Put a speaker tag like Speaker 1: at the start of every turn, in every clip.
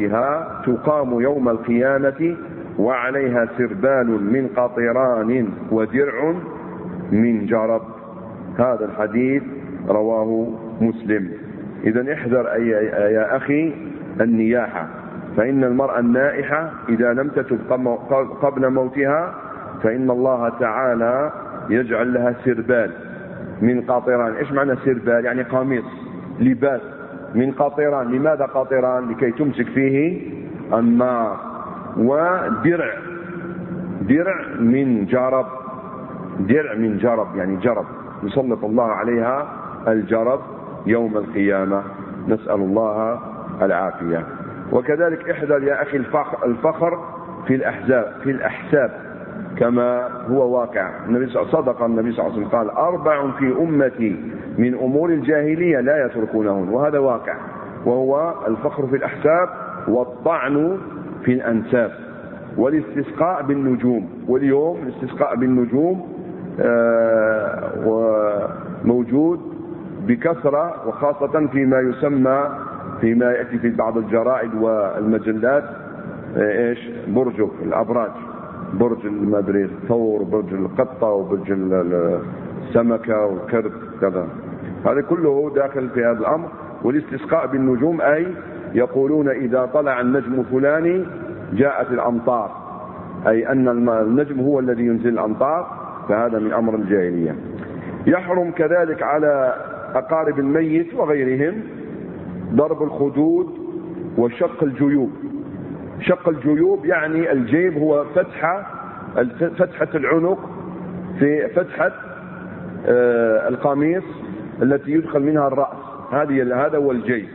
Speaker 1: موتها تقام يوم القيامة وعليها سربال من قطران ودرع من جرب. هذا الحديث رواه مسلم. إذن احذر يا أخي النياحة، فإن المرأة النائحة إذا لم تتب قبل موتها فإن الله تعالى يجعل لها سربال من قطران. إيش معنى سربال؟ يعني قميص، لباس من قطران. لماذا قطران؟ لكي تمسك فيه النار. ودرع، درع من جرب، درع من جرب يعني جرب، يسلط الله عليها الجرب يوم القيامة، نسأل الله العافية. وكذلك احذر يا أخي الفخر في الأحساب كما هو واقع. صدق النبي صلى الله عليه وسلم قال: 4 في أمتي من أمور الجاهلية لا يتركونهن، وهذا واقع، وهو الفخر في الأحساب، والطعن في الأنساب، والاستسقاء بالنجوم. واليوم الاستسقاء بالنجوم موجود بكثرة، وخاصة فيما يأتي في بعض الجرائد والمجلات، ايش؟ برج الأبراج، برج المدري الثور، برج القطة، وبرج السمكة والكرب كذا، هذا كله داخل في هذا الأمر. والاستسقاء بالنجوم أي يقولون إذا طلع النجم فلاني جاءت الأمطار، أي أن النجم هو الذي ينزل الأمطار، فهذا من أمر الجاهلية. يحرم كذلك على أقارب الميت وغيرهم ضرب الخدود وشق الجيوب. شق الجيوب يعني الجيب هو فتحة العنق في فتحة القميص التي يدخل منها الرأس، هذا هو الجيب.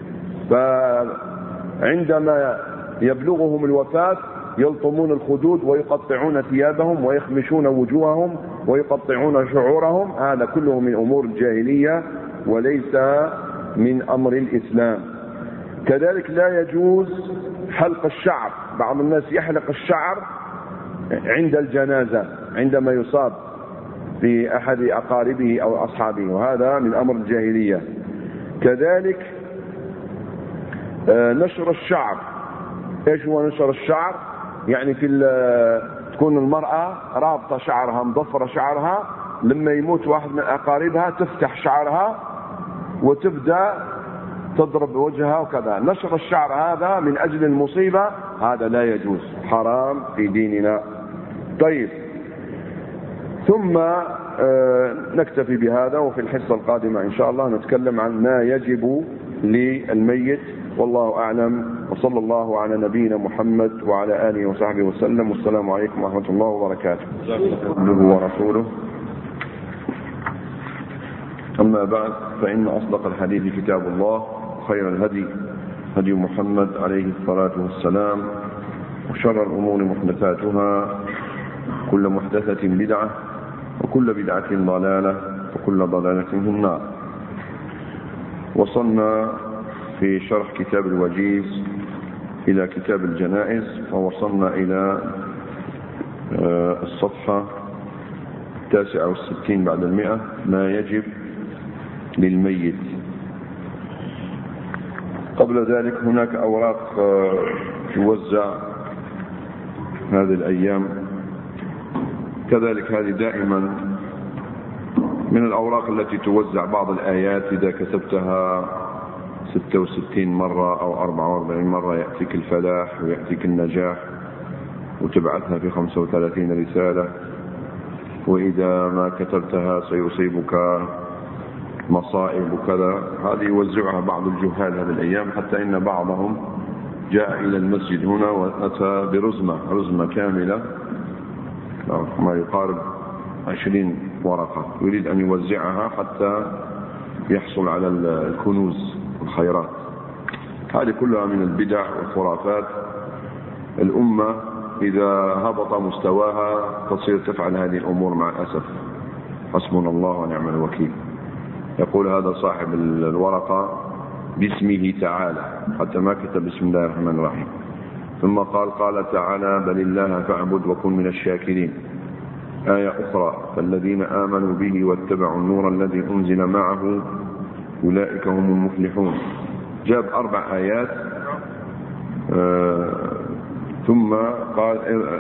Speaker 1: فعندما يبلغهم الوفاة يلطمون الخدود ويقطعون ثيابهم ويخمشون وجوههم ويقطعون شعورهم، هذا كله من أمور الجاهلية وليس من أمر الإسلام. كذلك لا يجوز حلق الشعر. بعض الناس يحلق الشعر عند الجنازة عندما يصاب في أحد أقاربه أو أصحابه، وهذا من أمر الجاهلية. كذلك نشر الشعر. ايش هو نشر الشعر؟ يعني تكون المرأة رابطة شعرها، مضفرة شعرها، لما يموت واحد من أقاربها تفتح شعرها وتبدأ تضرب وجهها وكذا. نشر الشعر هذا من أجل المصيبة، هذا لا يجوز، حرام في ديننا. طيب، ثم نكتفي بهذا، وفي الحصة القادمة إن شاء الله نتكلم عن ما يجب للميت، والله أعلم. وصلى الله على نبينا محمد وعلى آله وصحبه وسلم، والسلام عليكم ورحمة الله وبركاته. عبده ورسوله. أما بعد، فإن أصدق الحديث كتاب الله، خير الهدي هدي محمد عليه الصلاة والسلام، وشر الأمور محدثاتها، كل محدثة بدعة، وكل بدعة ضلالة، وكل ضلالة في النار. وصلنا في شرح كتاب الوجيز إلى كتاب الجنائز، ووصلنا إلى الصفحة 69 بعد 100، ما يجب للميت. قبل ذلك هناك أوراق توزع هذه الأيام، كذلك هذه دائما من الأوراق التي توزع بعض الآيات إذا كتبتها 66 مرة أو 44 مرة يأتيك الفلاح ويأتيك النجاح، وتبعثها في 35 رسالة، وإذا ما كتبتها سيصيبك مصائب وكذا. هذه يوزعها بعض الجهال هذه الأيام، حتى إن بعضهم جاء إلى المسجد هنا وأتى برزمة كاملة ما يقارب 20 ورقة، يريد أن يوزعها حتى يحصل على الكنوز والخيرات. هذه كلها من البدع والخرافات. الأمة إذا هبط مستواها تصير تفعل هذه الأمور مع الأسف. حسبنا الله ونعم الوكيل. يقول هذا صاحب الورقة باسمه تعالى، حتى ما كتب بسم الله الرحمن الرحيم. ثم قال تعالى: بل الله فاعبد وكن من الشاكرين. آية أخرى: فالذين آمنوا به واتبعوا النور الذي أنزل معه أولئك هم المفلحون. جاب 4 آيات ثم قال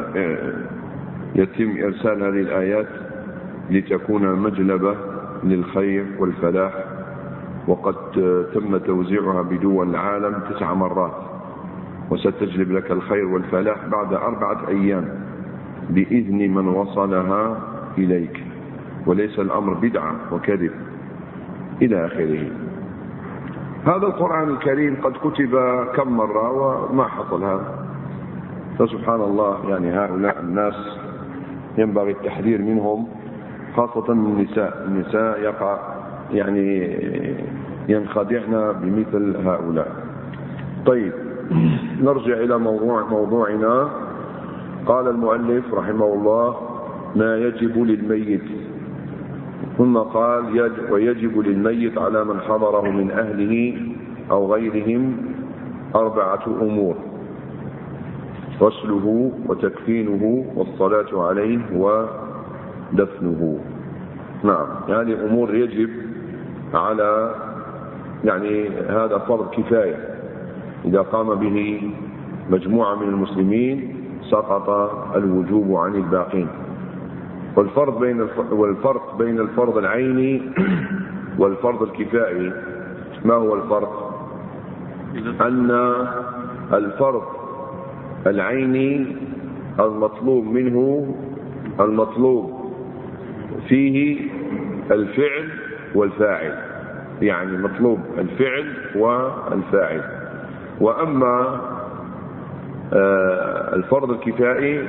Speaker 1: يتم إرسال هذه الآيات لتكون مجلبة للخير والفلاح، وقد تم توزيعها بدول العالم 9 مرات، وستجلب لك الخير والفلاح بعد 4 أيام بإذن من وصلها إليك، وليس الأمر بدعة وكذب إلى آخره. هذا القرآن الكريم قد كتب كم مرة وما حصل هذا، فسبحان الله. يعني هؤلاء الناس ينبغي التحذير منهم، خاصة النساء يقع يعني ينخدعن بمثل هؤلاء. طيب، نرجع إلى موضوعنا. قال المؤلف رحمه الله: ما يجب للميت. ثم قال: ويجب للميت على من حضره من أهله أو غيرهم 4 أمور: غسله وتكفينه والصلاة عليه ودفنه. نعم، يعني أمور يجب على، يعني هذا فرض كفاية، إذا قام به مجموعة من المسلمين سقط الوجوب عن الباقين. والفرق بين الفرض العيني والفرض الكفائي، ما هو الفرق؟ أن الفرض العيني المطلوب فيه الفعل والفاعل، يعني مطلوب الفعل والفاعل. وأما الفرض الكفائي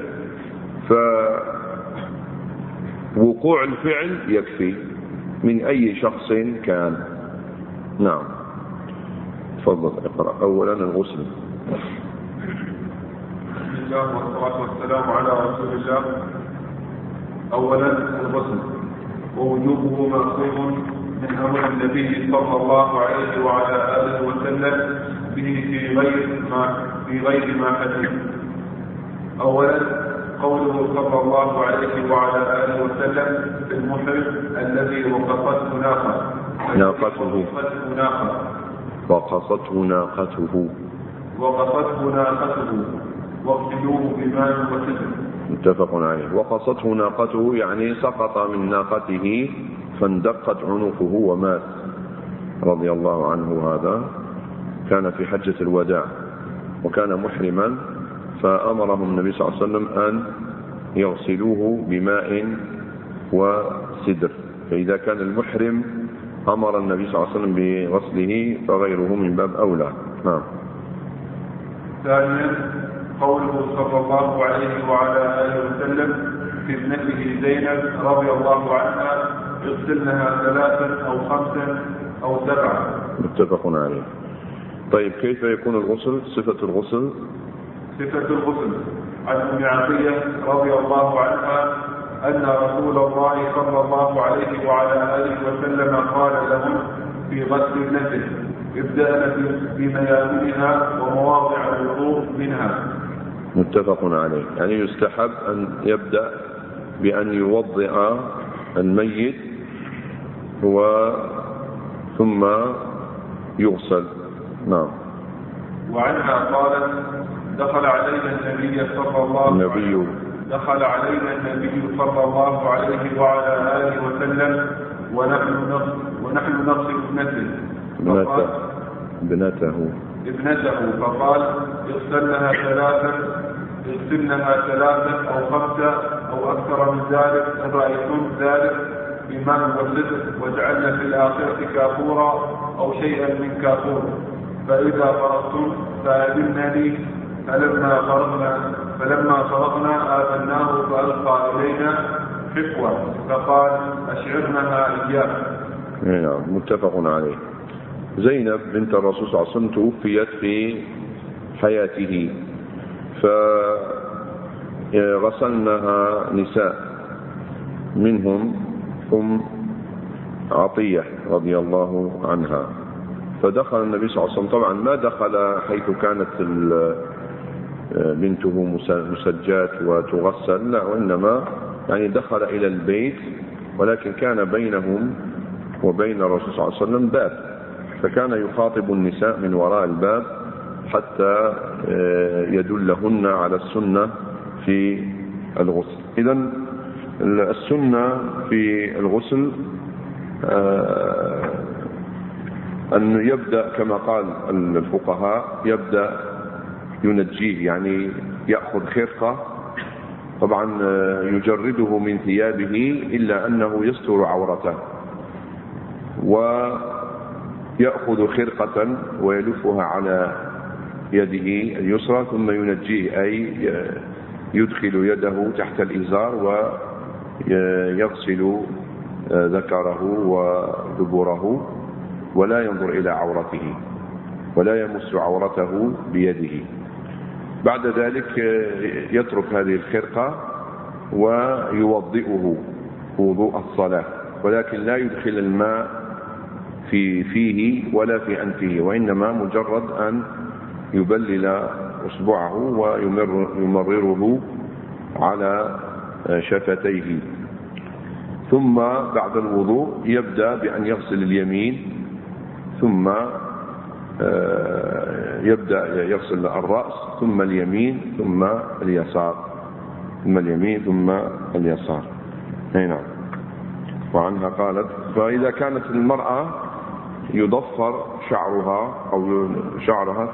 Speaker 1: فوقوع الفعل يكفي من أي شخص كان. نعم، تفضل اقرأ. أولا الغسل.
Speaker 2: بسم الله والصلاة والسلام على رسول الله. أولا الغسل، ووجوبه مأخوذ من أمر النبي صلى الله عليه وعلى آله وسلم به في غير ما حديث. أولا قوله صلى الله عليه وعلى آله وسلم في المحرم الذي وقصته ناقته واغسلوه بماء وسدر.
Speaker 1: متفق عليه. وقصته ناقته يعني سقط من ناقته فاندقت عنقه ومات رضي الله عنه. هذا كان في حجة الوداع وكان محرما، فأمرهم النبي صلى الله عليه وسلم أن يغسلوه بماء وسدر. فإذا كان المحرم أمر النبي صلى الله عليه وسلم بغسله فغيره من باب أولى. نعم.
Speaker 2: ثانيا قوله صلى الله عليه وعلى آله وسلم في ابنته زينب رضي الله عنها: يغسلنها 3 أو 5 أو 7.
Speaker 1: متفق عليه. طيب، كيف يكون الغسل؟ صفة الغسل
Speaker 2: عن أم عطية رضي الله عنها أن رسول الله صلى الله عليه وعلى آله وسلم قال لهم في غسل ابنته: ابدأنا بميامنها ومواضع الوضوء منها.
Speaker 1: متفق عليه. يعني يستحب أن يبدأ بأن يوضئ الميت ثم يغسل. نعم.
Speaker 2: وعنها قالت: دخل علينا النبي صلى الله عليه وعلى آله وسلم ونحن نغسل ابنته فقال: اغسلنها 3 أو 5 أو أكثر من ذلك إن رأيتم ذلك بماء وسدر، واجعلنا في الآخرة كافورا أو شيئا من كافور، فإذا فرغتم فأذنني. فلما فرغنا آذناه فألقى إلينا حقوة فقال: أشعرنها إياه.
Speaker 1: نعم، متفق عليه. زينب بنت الرسول صلى الله عليه وسلم توفيت في حياته، فغسلنها نساء، منهم أم عطية رضي الله عنها. فدخل النبي صلى الله عليه وسلم، طبعا ما دخل حيث كانت بنته مسجات وتغسل، لا، وإنما يعني دخل إلى البيت، ولكن كان بينهم وبين الرسول صلى الله عليه وسلم باب، فكان يخاطب النساء من وراء الباب حتى يدلهن على السنة في الغسل. إذن السنة في الغسل أن يبدأ كما قال الفقهاء، يبدأ ينجيه، يعني يأخذ خرقة، طبعا يجرده من ثيابه إلا أنه يستر عورته، ويأخذ خرقة ويلفها على يده اليسرى ثم ينجيه، أي يدخل يده تحت الإزار ويغسل ذكره ودبره، ولا ينظر إلى عورته ولا يمس عورته بيده. بعد ذلك يترك هذه الخرقة ويوضئه وضوء الصلاة، ولكن لا يدخل الماء في فيه ولا في أنفه، وإنما مجرد أن يبلل أصبعه ويمرره على شفتيه. ثم بعد الوضوء يبدأ بأن يغسل اليمين، ثم يبدأ يغسل الرأس، ثم اليمين ثم اليسار، ثم اليمين ثم اليسار. نعم. وعنها قالت: فإذا كانت المرأة يضفر شعرها أو شعرها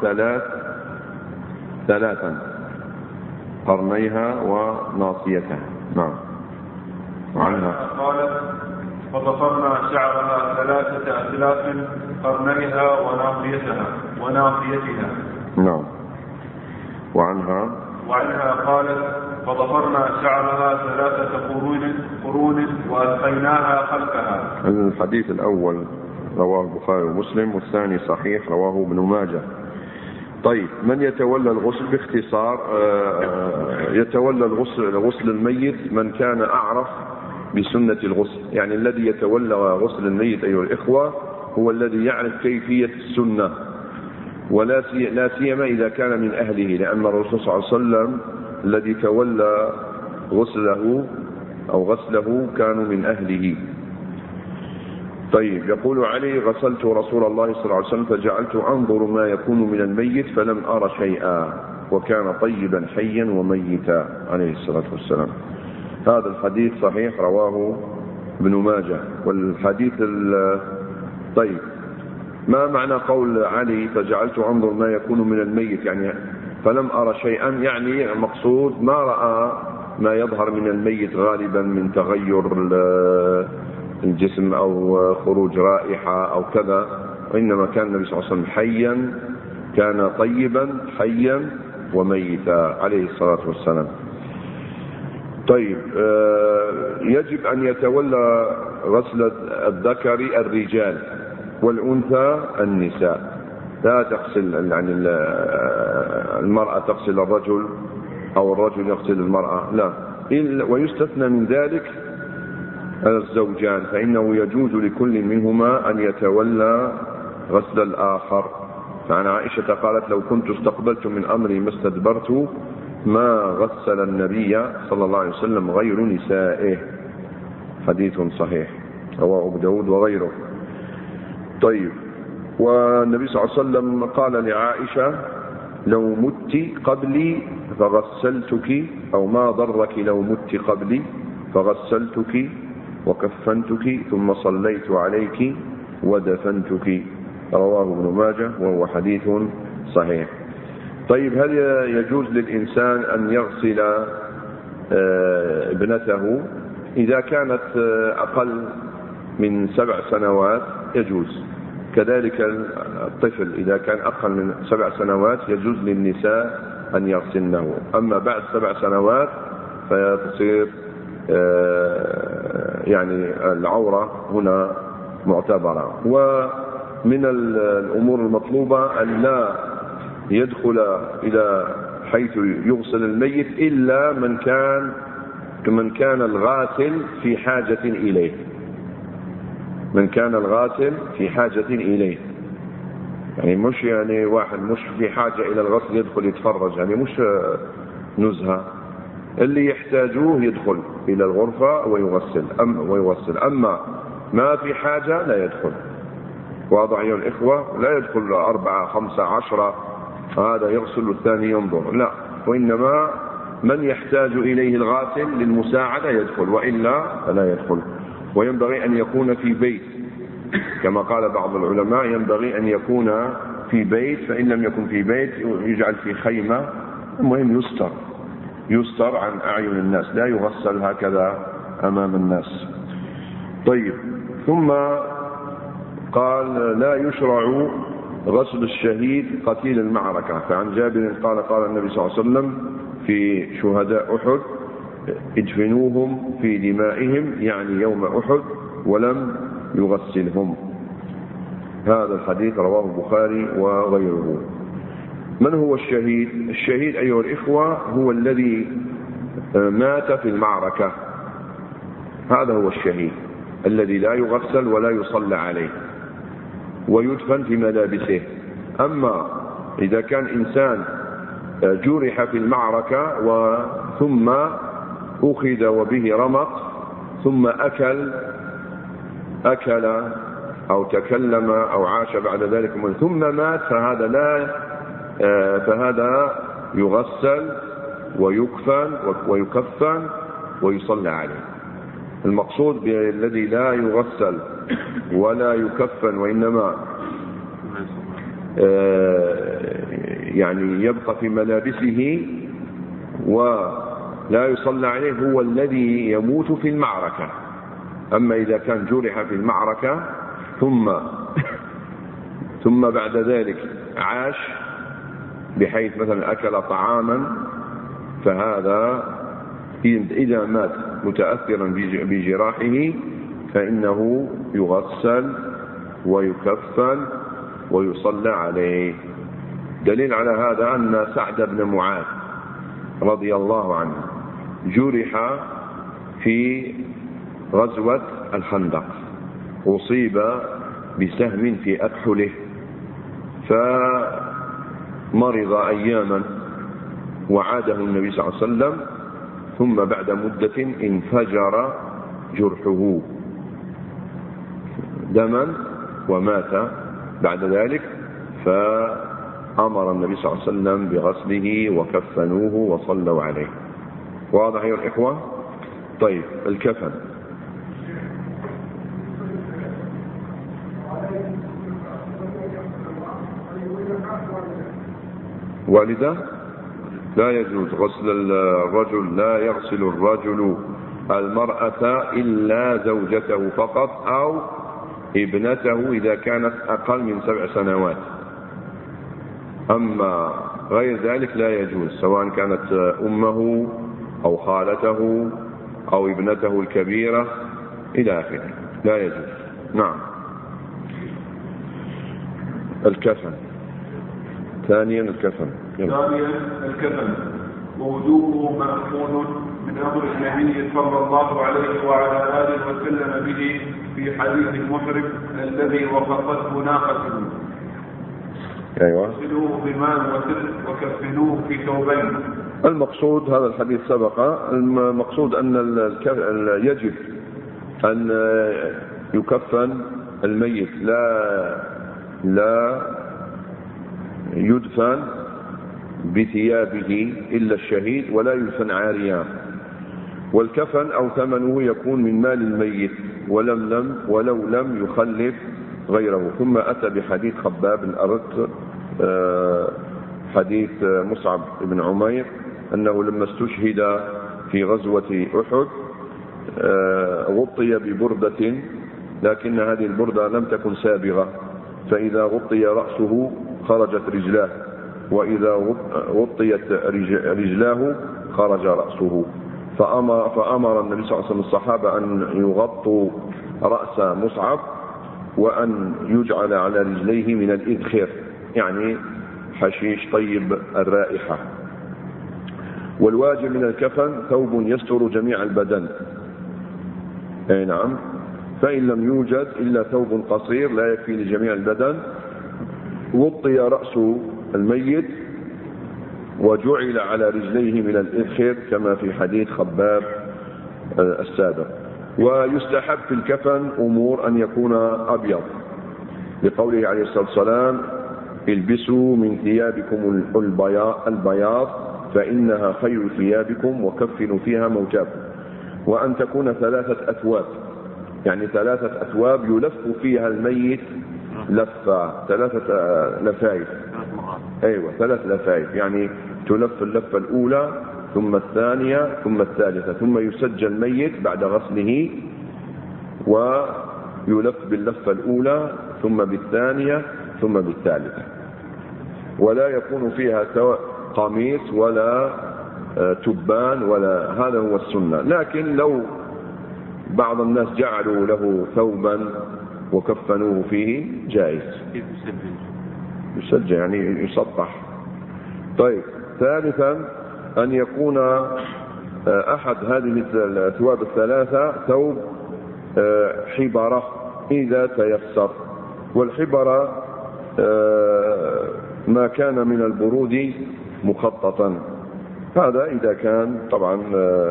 Speaker 1: ثلاثا، قرنيها وناصيتها. نعم.
Speaker 2: وعنها قالت: فضفرنا شعرها 3 أثلاث، قرنيها وناصيتها.
Speaker 1: نعم. وعنها
Speaker 2: قالت: فضفرنا شعرها 3 قرون وألقيناها خلفها.
Speaker 1: الحديث الأول رواه البخاري ومسلم، والثاني صحيح رواه ابن ماجه. طيب، من يتولى الغسل؟ باختصار يتولى غسل الميت من كان أعرف بسنة الغسل، يعني الذي يتولى غسل الميت أيها الإخوة هو الذي يعرف كيفية السنة، ولا سيما إذا كان من أهله، لأن الرسول صلى الله عليه وسلم الذي تولى غسله كانوا من أهله. طيب، يقول علي: غسلت رسول الله صلى الله عليه وسلم فجعلت أنظر ما يكون من الميت فلم أرى شيئا، وكان طيبا حيا وميتا عليه الصلاة والسلام. هذا الحديث صحيح رواه ابن ماجه. والحديث طيب، ما معنى قول علي فجعلت أنظر ما يكون من الميت؟ يعني فلم أرى شيئا، يعني المقصود ما رأى ما يظهر من الميت غالبا من تغير الجسم أو خروج رائحة أو كذا، وإنما كان النبي صلى الله عليه وسلم حيا، كان طيبا حيا وميتا عليه الصلاة والسلام. طيب، يجب أن يتولى غسل الذكر الرجال والأنثى النساء، لا تغسل يعني المرأة تغسل الرجل أو الرجل يغسل المرأة، لا. ويستثنى من ذلك الزوجان، فإنه يجوز لكل منهما أن يتولى غسل الآخر. فعن عائشة قالت: لو كنت استقبلت من أمري ما استدبرت ما غسل النبي صلى الله عليه وسلم غير نسائه. حديث صحيح رواه أبو داود وغيره. طيب، والنبي صلى الله عليه وسلم قال لعائشة: لو مت قبلي فغسلتك، أو ما ضرك لو مت قبلي فغسلتك وكفنتك ثم صليت عليك ودفنتك. رواه ابن ماجه وهو حديث صحيح. طيب، هل يجوز للإنسان أن يغسل ابنته؟ إذا كانت أقل من 7 سنوات يجوز، كذلك الطفل إذا كان أقل من 7 سنوات يجوز للنساء أن يغسلنه. أما بعد 7 سنوات فتصير يعني العورة هنا معتبرة. ومن الأمور المطلوبة أن لا يدخل إلى حيث يغسل الميت إلا من كان الغاسل في حاجة إليه، من كان الغاسل في حاجة إليه، يعني مش يعني واحد مش في حاجة إلى الغسل يدخل يتفرج، يعني مش نزهة. اللي يحتاجوه يدخل إلى الغرفة ويغسل، أما ما في حاجة لا يدخل. واضح يا الإخوة؟ لا يدخل 4 5 10 هذا يغسل والثاني ينظر، لا، وإنما من يحتاج إليه الغاسل للمساعدة يدخل، وإلا فلا يدخل. وينبغي أن يكون في بيت، كما قال بعض العلماء ينبغي أن يكون في بيت، فإن لم يكن في بيت يجعل في خيمة، المهم يستر عن أعين الناس، لا يغسل هكذا أمام الناس. طيب، ثم قال لا يشرع غسل الشهيد قتيل المعركة. فعن جابر قال النبي صلى الله عليه وسلم في شهداء أحد ادفنوهم في دمائهم، يعني يوم أحد، ولم يغسلهم. هذا الحديث رواه البخاري وغيره. من هو الشهيد؟ الشهيد أيها الإخوة هو الذي مات في المعركة، هذا هو الشهيد الذي لا يغسل ولا يصلى عليه ويدفن في ملابسه. أما إذا كان إنسان جرح في المعركة ثم أخذ وبه رمق ثم أكل أو تكلم أو عاش بعد ذلك ثم مات، فهذا يغسل ويكفن ويصلى عليه. المقصود بالذي لا يغسل ولا يكفن وإنما يعني يبقى في ملابسه ولا يصلى عليه هو الذي يموت في المعركة. أما إذا كان جرح في المعركة ثم بعد ذلك عاش بحيث مثلا أكل طعاما، فهذا إذا مات متأثرا بجراحه فإنه يغسل ويكفن ويصلى عليه. دليل على هذا أن سعد بن معاذ رضي الله عنه جرح في غزوة الخندق، أصيب بسهم في أكحله فمرض أياما وعاده النبي صلى الله عليه وسلم، ثم بعد مدة انفجر جرحه دما ومات بعد ذلك، فأمر النبي صلى الله عليه وسلم بغسله وكفنوه وصلوا عليه. واضح يا الإخوة؟ طيب، الكفن. والدة لا يجوز غسل الرجل، لا يغسل الرجل المرأة إلا زوجته فقط أو ابنته إذا كانت أقل من 7 سنوات. أما غير ذلك لا يجوز، سواء كانت أمه أو خالته أو ابنته الكبيرة إلى آخره، لا يجوز. نعم. الكفن. ثانيا الكفن.
Speaker 2: ووجوبه مأخوذ من أمر النبي صلى الله عليه وعلى آله وسلم به في حديث المحرم الذي وقفته ناقته.
Speaker 1: أيوة.
Speaker 2: اغسلوه بماء وكفنوه في ثوبين.
Speaker 1: المقصود هذا الحديث سبق، المقصود أن يجب أن يكفن الميت، لا يدفن بثيابه إلا الشهيد، ولا يدفن عاريا. والكفن أو ثمنه يكون من مال الميت ولو لم يخلف غيره. ثم أتى بحديث خباب الأرت، حديث مصعب بن عمير أنه لما استشهد في غزوة أحد غطي ببردة، لكن هذه البردة لم تكن سابغة، فإذا غطي رأسه خرجت رجلاه، وإذا غطيت رجلاه خرج رأسه. فأمر النبي صلى الله عليه وسلم الصحابة أن يغطوا رأس مصعب وأن يجعل على رجليه من الإذخر، يعني حشيش طيب الرائحة. والواجب من الكفن ثوب يستر جميع البدن، أي نعم. فإن لم يوجد إلا ثوب قصير لا يكفي لجميع البدن غطي رأس الميت وجعل على رجليه من الإذخر كما في حديث خباب السابق. ويستحب في الكفن أمور أن يكون أبيض، لقوله عليه الصلاة والسلام البسوا من ثيابكم البياض فإنها خير ثيابكم وكفنوا فيها موتاكم. وأن تكون 3 أثواب، يعني 3 أثواب يلف فيها الميت لفة، 3 لفايف. أيوة 3 لفايف، يعني تلف اللفة الأولى ثم الثانية ثم الثالثة، ثم يسجل الميت بعد غسله ويلف باللفة الأولى ثم بالثانية ثم بالثالثة، ولا يكون فيها قميص ولا تبان ولا، هذا هو السنة. لكن لو بعض الناس جعلوا له ثوبا وكفنوه فيه جائز، يسجل يعني يسطح. طيب ثالثا أن يكون أحد هذه الثواب الثلاثة ثوب حبرة إذا تيسر، والحبرة ما كان من البرود مخططا، هذا إذا كان طبعا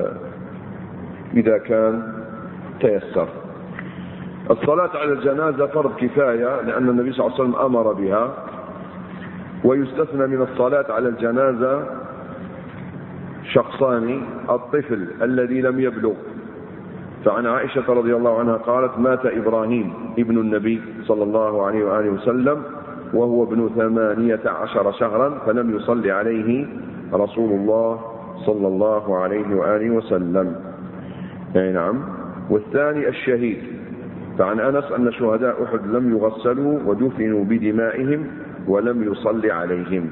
Speaker 1: إذا كان تيسر. الصلاة على الجنازة فرض كفاية لأن النبي صلى الله عليه وسلم أمر بها، ويستثنى من الصلاة على الجنازة شخصان: الطفل الذي لم يبلغ، فعن عائشة رضي الله عنها قالت: مات إبراهيم ابن النبي صلى الله عليه وآله وسلم وهو ابن 18 شهرا فلم يصلي عليه رسول الله صلى الله عليه وآله وسلم. أي نعم. والثاني الشهيد، فعن أنس أن شهداء أحد لم يغسلوا ودفنوا بدمائهم ولم يصلي عليهم.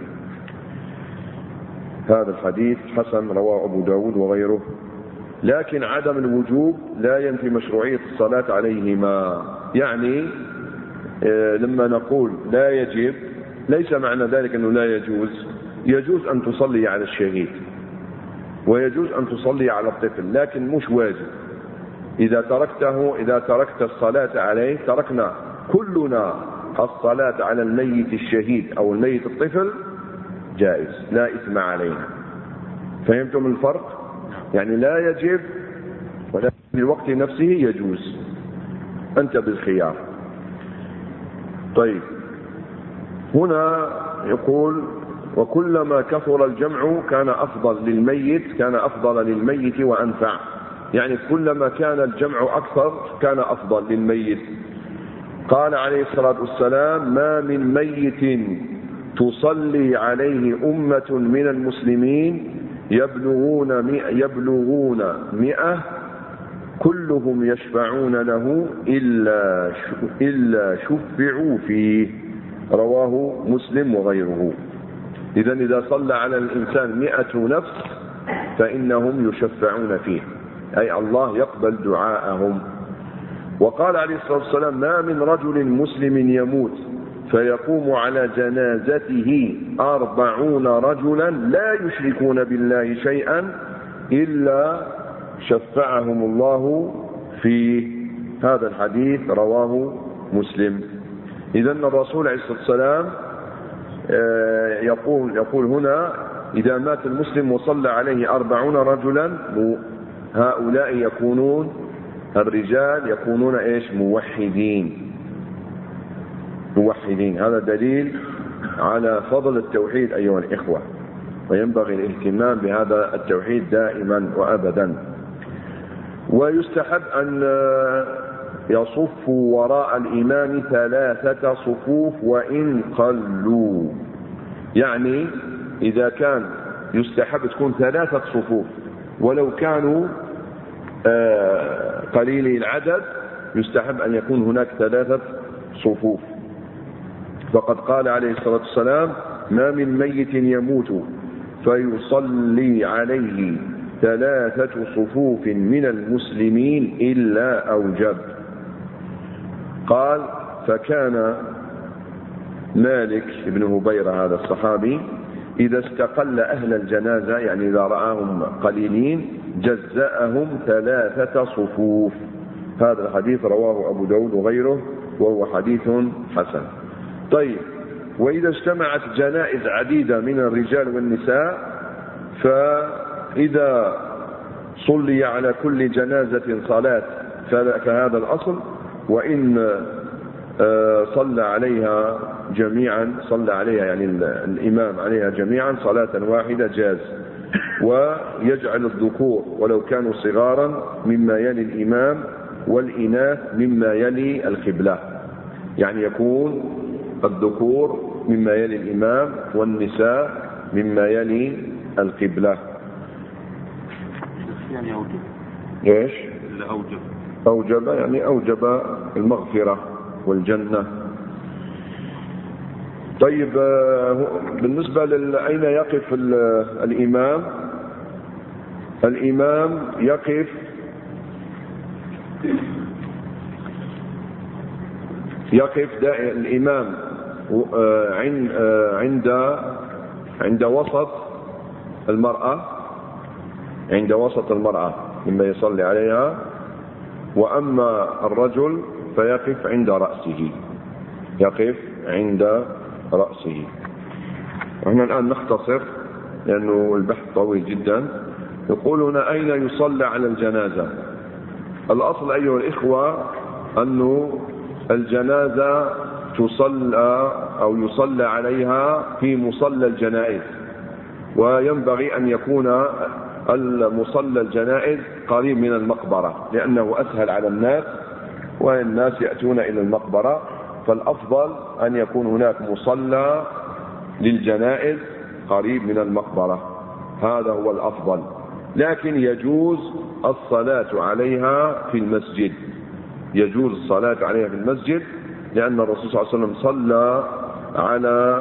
Speaker 1: هذا الحديث حسن رواه أبو داود وغيره. لكن عدم الوجوب لا ينفي مشروعية الصلاة عليهما، يعني لما نقول لا يجب ليس معنى ذلك أنه لا يجوز، يجوز أن تصلي على الشهيد ويجوز أن تصلي على الطفل، لكن مش واجب. إذا تركت الصلاة عليه تركنا كلنا الصلاة على الميت الشهيد أو الميت الطفل جائز، لا إثم علينا. فهمتم الفرق؟ يعني لا يجب ولكن في الوقت نفسه يجوز، أنت بالخيار. طيب هنا يقول: وكلما كثر الجمع كان أفضل للميت وأنفع، يعني كلما كان الجمع أكثر كان أفضل للميت. قال عليه الصلاة والسلام: ما من ميت تصلي عليه أمة من المسلمين يبلغون 100 كلهم يشفعون له إلا شفعوا فيه. رواه مسلم وغيره. إذا صلى على الإنسان 100 نفس فإنهم يشفعون فيه، أي الله يقبل دعاءهم. وقال عليه الصلاة والسلام: ما من رجل مسلم يموت فيقوم على جنازته 40 رجلا لا يشركون بالله شيئا إلا شفعهم الله فيه. هذا الحديث رواه مسلم. إذن الرسول عليه الصلاة والسلام يقول هنا: إذا مات المسلم وصلى عليه 40 رجلا، هؤلاء يكونون الرجال يكونون إيش؟ موحدين. هذا دليل على فضل التوحيد أيها الإخوة، وينبغي الاهتمام بهذا التوحيد دائما وأبدا. ويستحب أن يصفوا وراء الإمام 3 صفوف وإن قلوا، يعني إذا كان يستحب تكون 3 صفوف ولو كانوا قليلي العدد، يستحب أن يكون هناك 3 صفوف. فقد قال عليه الصلاة والسلام: ما من ميت يموت فيصلي عليه 3 صفوف من المسلمين إلا أوجب. قال: فكان مالك بن هبيرة هذا الصحابي إذا استقل أهل الجنازة، يعني إذا رآهم قليلين، جزأهم 3 صفوف. هذا الحديث رواه أبو داود وغيره وهو حديث حسن. طيب، وإذا اجتمعت جنائز عديدة من الرجال والنساء، فإذا صلي على كل جنازة صلاة فهذا الأصل، وإن صلى عليها جميعا صلى عليها، يعني الإمام عليها جميعا صلاة واحدة جاز. ويجعل الذكور ولو كانوا صغارا مما يلي الإمام، والإناث مما يلي القبلة، يعني يكون الذكور مما يلي الإمام والنساء مما يلي القبلة.
Speaker 2: يعني أوجب
Speaker 1: إيش؟
Speaker 2: أوجب
Speaker 1: يعني أوجب المغفرة والجنة. طيب، بالنسبة أين يقف الإمام؟ الإمام يقف الإمام عند وسط المرأة مما يصلي عليها، وأما الرجل فيقف عند رأسه. احنا الآن نختصر لأنه البحث طويل جدا. يقولون أين يصلى على الجنازة؟ الأصل أيها الإخوة أنه الجنازة يصلى عليها في مصلى الجنائز، وينبغي أن يكون المصلى الجنائز قريب من المقبرة، لأنه أسهل على الناس والناس يأتون إلى المقبرة، فالأفضل أن يكون هناك مصلى للجنائز قريب من المقبرة، هذا هو الأفضل. لكن يجوز الصلاة عليها في المسجد، لأن الرسول صلى الله عليه وسلم صلى على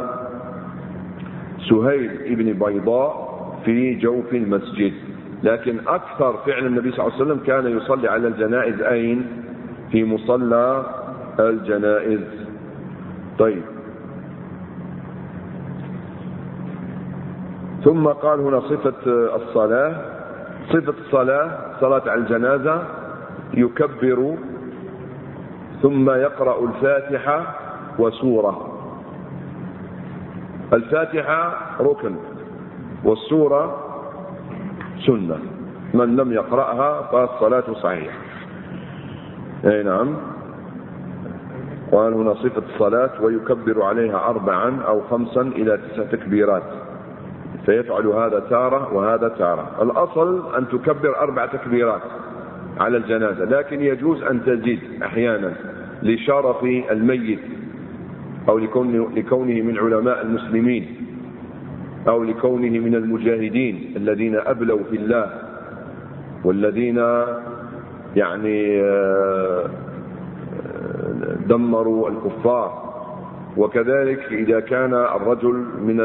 Speaker 1: سهيل ابن بيضاء في جوف المسجد. لكن أكثر فعل النبي صلى الله عليه وسلم كان يصلي على الجنائز أين؟ في مصلى الجنائز. طيب، ثم قال هنا صفة الصلاة صلاة على الجنازة: يكبر ثم يقرأ الفاتحة وسورة. الفاتحة ركن والسورة سنة، من لم يقرأها فالصلاة صحيحة. أي نعم. قال هنا صفة الصلاة: ويكبر عليها 4 أو 5 إلى 9 تكبيرات، فيفعل هذا تارة وهذا تارة. الأصل أن تكبر 4 تكبيرات على الجنازة، لكن يجوز أن تزيد أحيانا لشرف الميت، أو لكونه من علماء المسلمين، أو لكونه من المجاهدين الذين أبلوا في الله، والذين يعني دمروا الكفار. وكذلك إذا كان الرجل من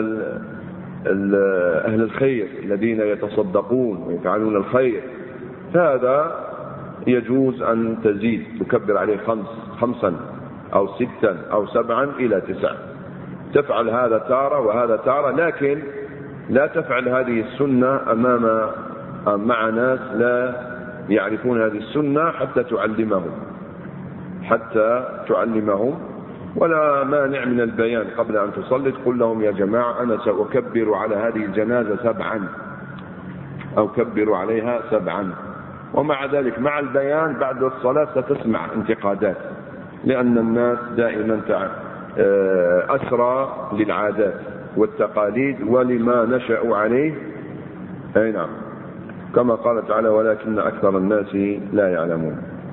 Speaker 1: أهل الخير الذين يتصدقون ويفعلون الخير، فهذا يجوز أن تزيد، تكبر عليه 5 أو 6 أو 7 إلى 9. تفعل هذا تارة وهذا تارة، لكن لا تفعل هذه السنة مع ناس لا يعرفون هذه السنة حتى تعلمهم. ولا مانع من البيان قبل أن تصلي، تقول لهم: يا جماعة أنا سأكبر على هذه الجنازة 7 أو كبروا عليها 7. ومع ذلك مع البيان بعد الصلاة ستسمع انتقادات، لأن الناس دائما أسرى للعادات والتقاليد ولما نشأوا عليه. أي نعم، كما قال تعالى: ولكن أكثر الناس لا يعلمون.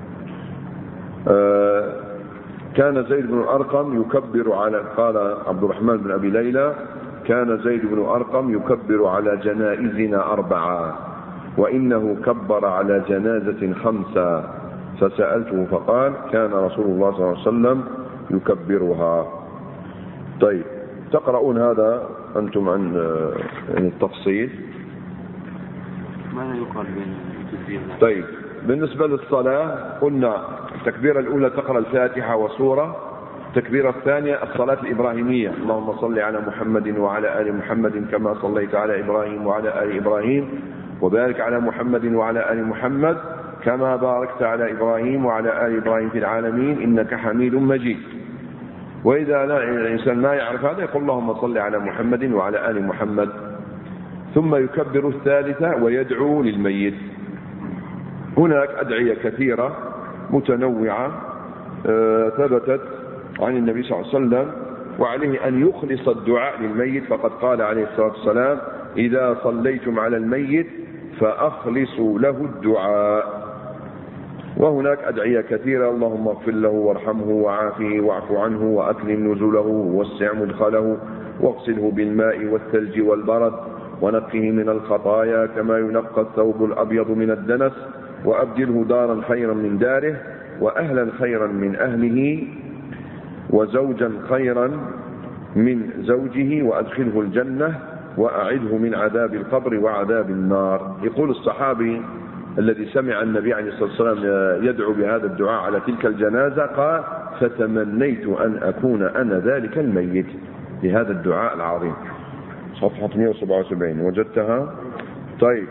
Speaker 1: كان زيد بن أرقم يكبر على، قال عبد الرحمن بن أبي ليلى: كان زيد بن أرقم يكبر على جنائزنا 4، وإنه كبر على جنازة 5، فسألته فقال: كان رسول الله صلى الله عليه وسلم يكبرها. طيب، تقرؤون هذا أنتم عن التفصيل.
Speaker 2: ماذا يقال بالتكبير؟
Speaker 1: طيب، بالنسبة للصلاة قلنا التكبيرة الأولى تقرأ الفاتحة وسورة. التكبيرة الثانية الصلاة الإبراهيمية: اللهم صل على محمد وعلى آل محمد كما صليت على إبراهيم وعلى آل إبراهيم، وبارك على محمد وعلى آل محمد كما باركت على إبراهيم وعلى آل إبراهيم في العالمين إنك حميد مجيد. وإذا الإنسان ما يعرف هذا يقول: اللهم صل على محمد وعلى آل محمد. ثم يكبر الثالثة ويدعو للميت. هناك أدعية كثيرة متنوعة ثبتت عن النبي صلى الله عليه وسلم وعليه أن يخلص الدعاء للميت، فقد قال عليه الصلاة والسلام: إذا صليتم على الميت فأخلصوا له الدعاء. وهناك أدعية كثيرة: اللهم اغفر له وارحمه وعافه واعف عنه وأكرم نزله ووسع مدخله واغسله بالماء والثلج والبرد ونقه من الخطايا كما ينقى الثوب الأبيض من الدنس وأبدله دارا خيرا من داره وأهلا خيرا من أهله وزوجا خيرا من زوجه وأدخله الجنة وأعذه من عذاب القبر وعذاب النار. يقول الصحابي الذي سمع النبي عليه الصلاة والسلام يدعو بهذا الدعاء على تلك الجنازة قال: فتمنيت أن أكون أنا ذلك الميت بهذا الدعاء العظيم. صفحة 177 وجدتها؟ طيب.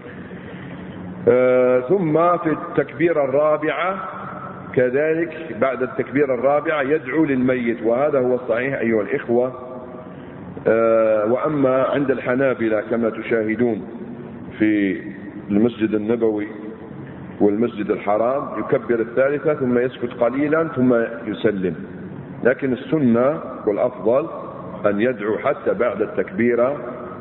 Speaker 1: ثم في التكبيرة الرابعة كذلك بعد التكبيرة الرابعة يدعو للميت، وهذا هو الصحيح أيها الإخوة. وأما عند الحنابلة كما تشاهدون في المسجد النبوي والمسجد الحرام يكبر الثالثة ثم يسكت قليلا ثم يسلم، لكن السنة والأفضل أن يدعو حتى بعد التكبيرة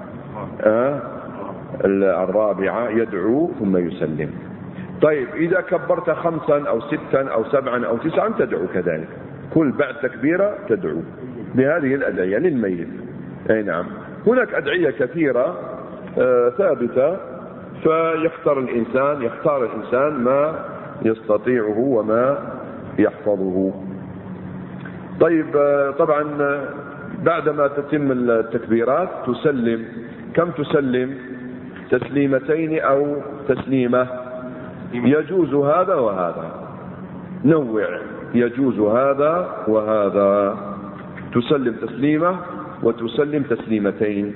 Speaker 1: الرابعة يدعو ثم يسلم. طيب، إذا كبرت 5 أو 6 أو 7 أو 9 تدعو كذلك، كل بعد تكبيرة تدعو بهذه الأدعية للميت. أي نعم، هناك أدعية كثيرة ثابتة، فيختار الإنسان ما يستطيعه وما يحفظه. طيب، طبعا بعدما تتم التكبيرات تسلم. كم تسلم؟ تسليمتين أو تسليمة؟ يجوز هذا وهذا، نوع، يجوز هذا وهذا، تسلم تسليمة وتسلم تسليمتين.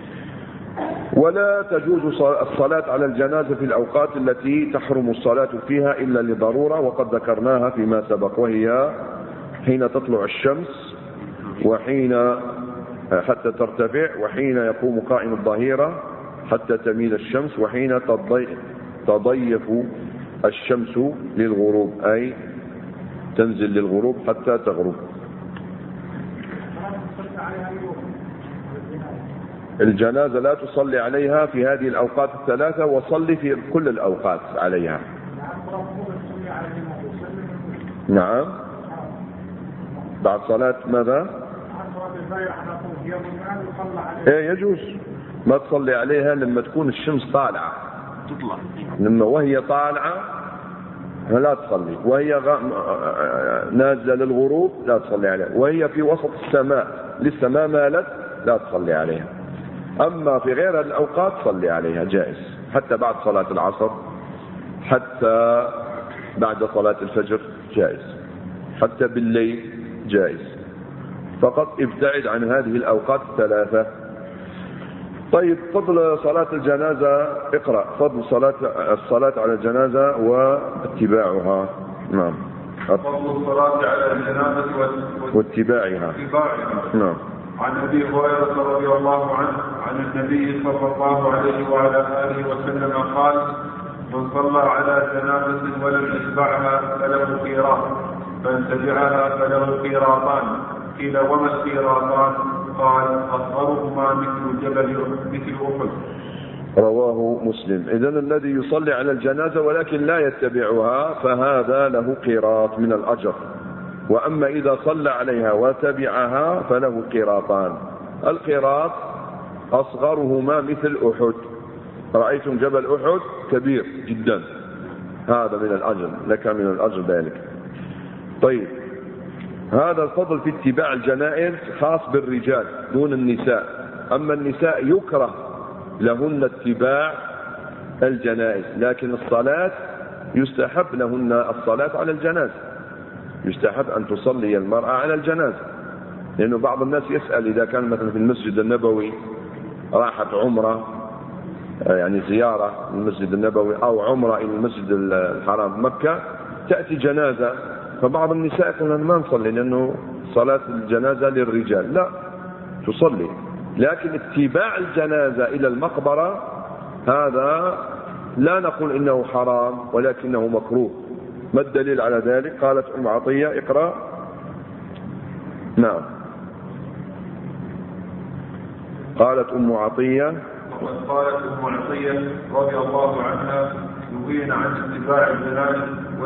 Speaker 1: ولا تجوز الصلاة على الجنازة في الأوقات التي تحرم الصلاة فيها إلا لضرورة، وقد ذكرناها فيما سبق، وهي حين تطلع الشمس وحين حتى ترتفع، وحين يقوم قائم الظهيرة حتى تميل الشمس، وحين تضيف الشمس للغروب، أي تنزل للغروب حتى تغرب. الجنازة لا تصلي عليها في هذه الأوقات الثلاثة، وصلي في كل الأوقات عليها. نعم، بعد صلاة ماذا؟ يجوز، ما تصلي عليها لما تكون الشمس طالعة، لما وهي طالعة لا تصلي، وهي نازلة للغروب لا تصلي عليها، وهي في وسط السماء لسه ما مالت لا تصلي عليها. أما في غير الأوقات صلي عليها جائز، حتى بعد صلاة العصر، حتى بعد صلاة الفجر جائز، حتى بالليل جائز، فقط ابتعد عن هذه الأوقات الثلاثة. طيب، فضل صلاة الجنازة، اقرأ فضل الصلاة على الجنازة واتباعها. نعم،
Speaker 2: فضل الصلاة على الجنازة
Speaker 1: واتباعها. نعم.
Speaker 2: عن أبي هريرة رضي الله عنه عن النبي صلى الله عليه وعلى آله وسلم قال: من صلى على جنازة ولم يتبعها فله قيراط، فإن تبعها فله قيراطان. قيل: وما القيراطان؟ قال: أصغرهما مثل أحد.
Speaker 1: رواه مسلم. إذن الذي يصلي على الجنازة ولكن لا يتبعها فهذا له قيراط من الأجر، وأما إذا صلى عليها وتبعها فله قيراطان. القيراط أصغرهما مثل أحد. رأيتم جبل أحد كبير جدا، هذا من الأجر، لك من الأجر ذلك. طيب، هذا الفضل في اتباع الجنائز خاص بالرجال دون النساء. أما النساء يكره لهن اتباع الجنائز، لكن الصلاة يستحب لهن الصلاة على الجنازة، يستحب أن تصلي المرأة على الجنازة، لأنه بعض الناس يسأل إذا كان مثلا في المسجد النبوي راحت عمرة، يعني زيارة المسجد النبوي أو عمرة إلى المسجد الحرام مكة، تأتي جنازة، فبعض النساء يقولون ما نصلي لأنه صلاة الجنازة للرجال. لا، تصلي، لكن اتباع الجنازة إلى المقبرة هذا لا نقول إنه حرام ولكنه مكروه. ما الدليل على ذلك؟ قالت أم عطية: اقرأ. نعم. قالت أم عطية
Speaker 2: وقد قالت أم عطية رضي الله عنها: نهينا عن اتباع الجنائز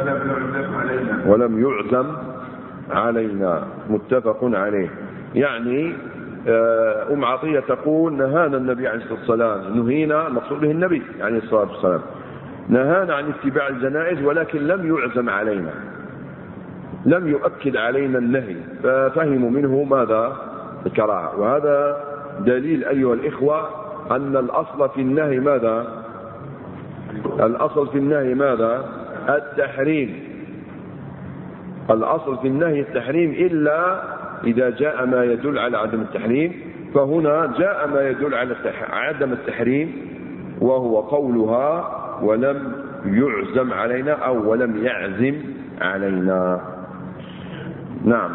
Speaker 1: ولم يعزم علينا. متفق عليه. يعني أم عطية تقول: نهانا النبي عليه الصلاة والسلام، نهينا المقصود به النبي عليه الصلاة والسلام، نهانا عن اتباع الجنائز ولكن لم يعزم علينا، لم يؤكد علينا النهي، ففهموا منه ماذا؟ الكراهة. وهذا دليل أيها الإخوة أن الأصل في النهي ماذا؟ الأصل في النهي ماذا؟ التحريم. الأصل في النهي التحريم إلا إذا جاء ما يدل على عدم التحريم، فهنا جاء ما يدل على عدم التحريم، وهو قولها: ولم يعزم علينا أو ولم يعزم علينا. نعم.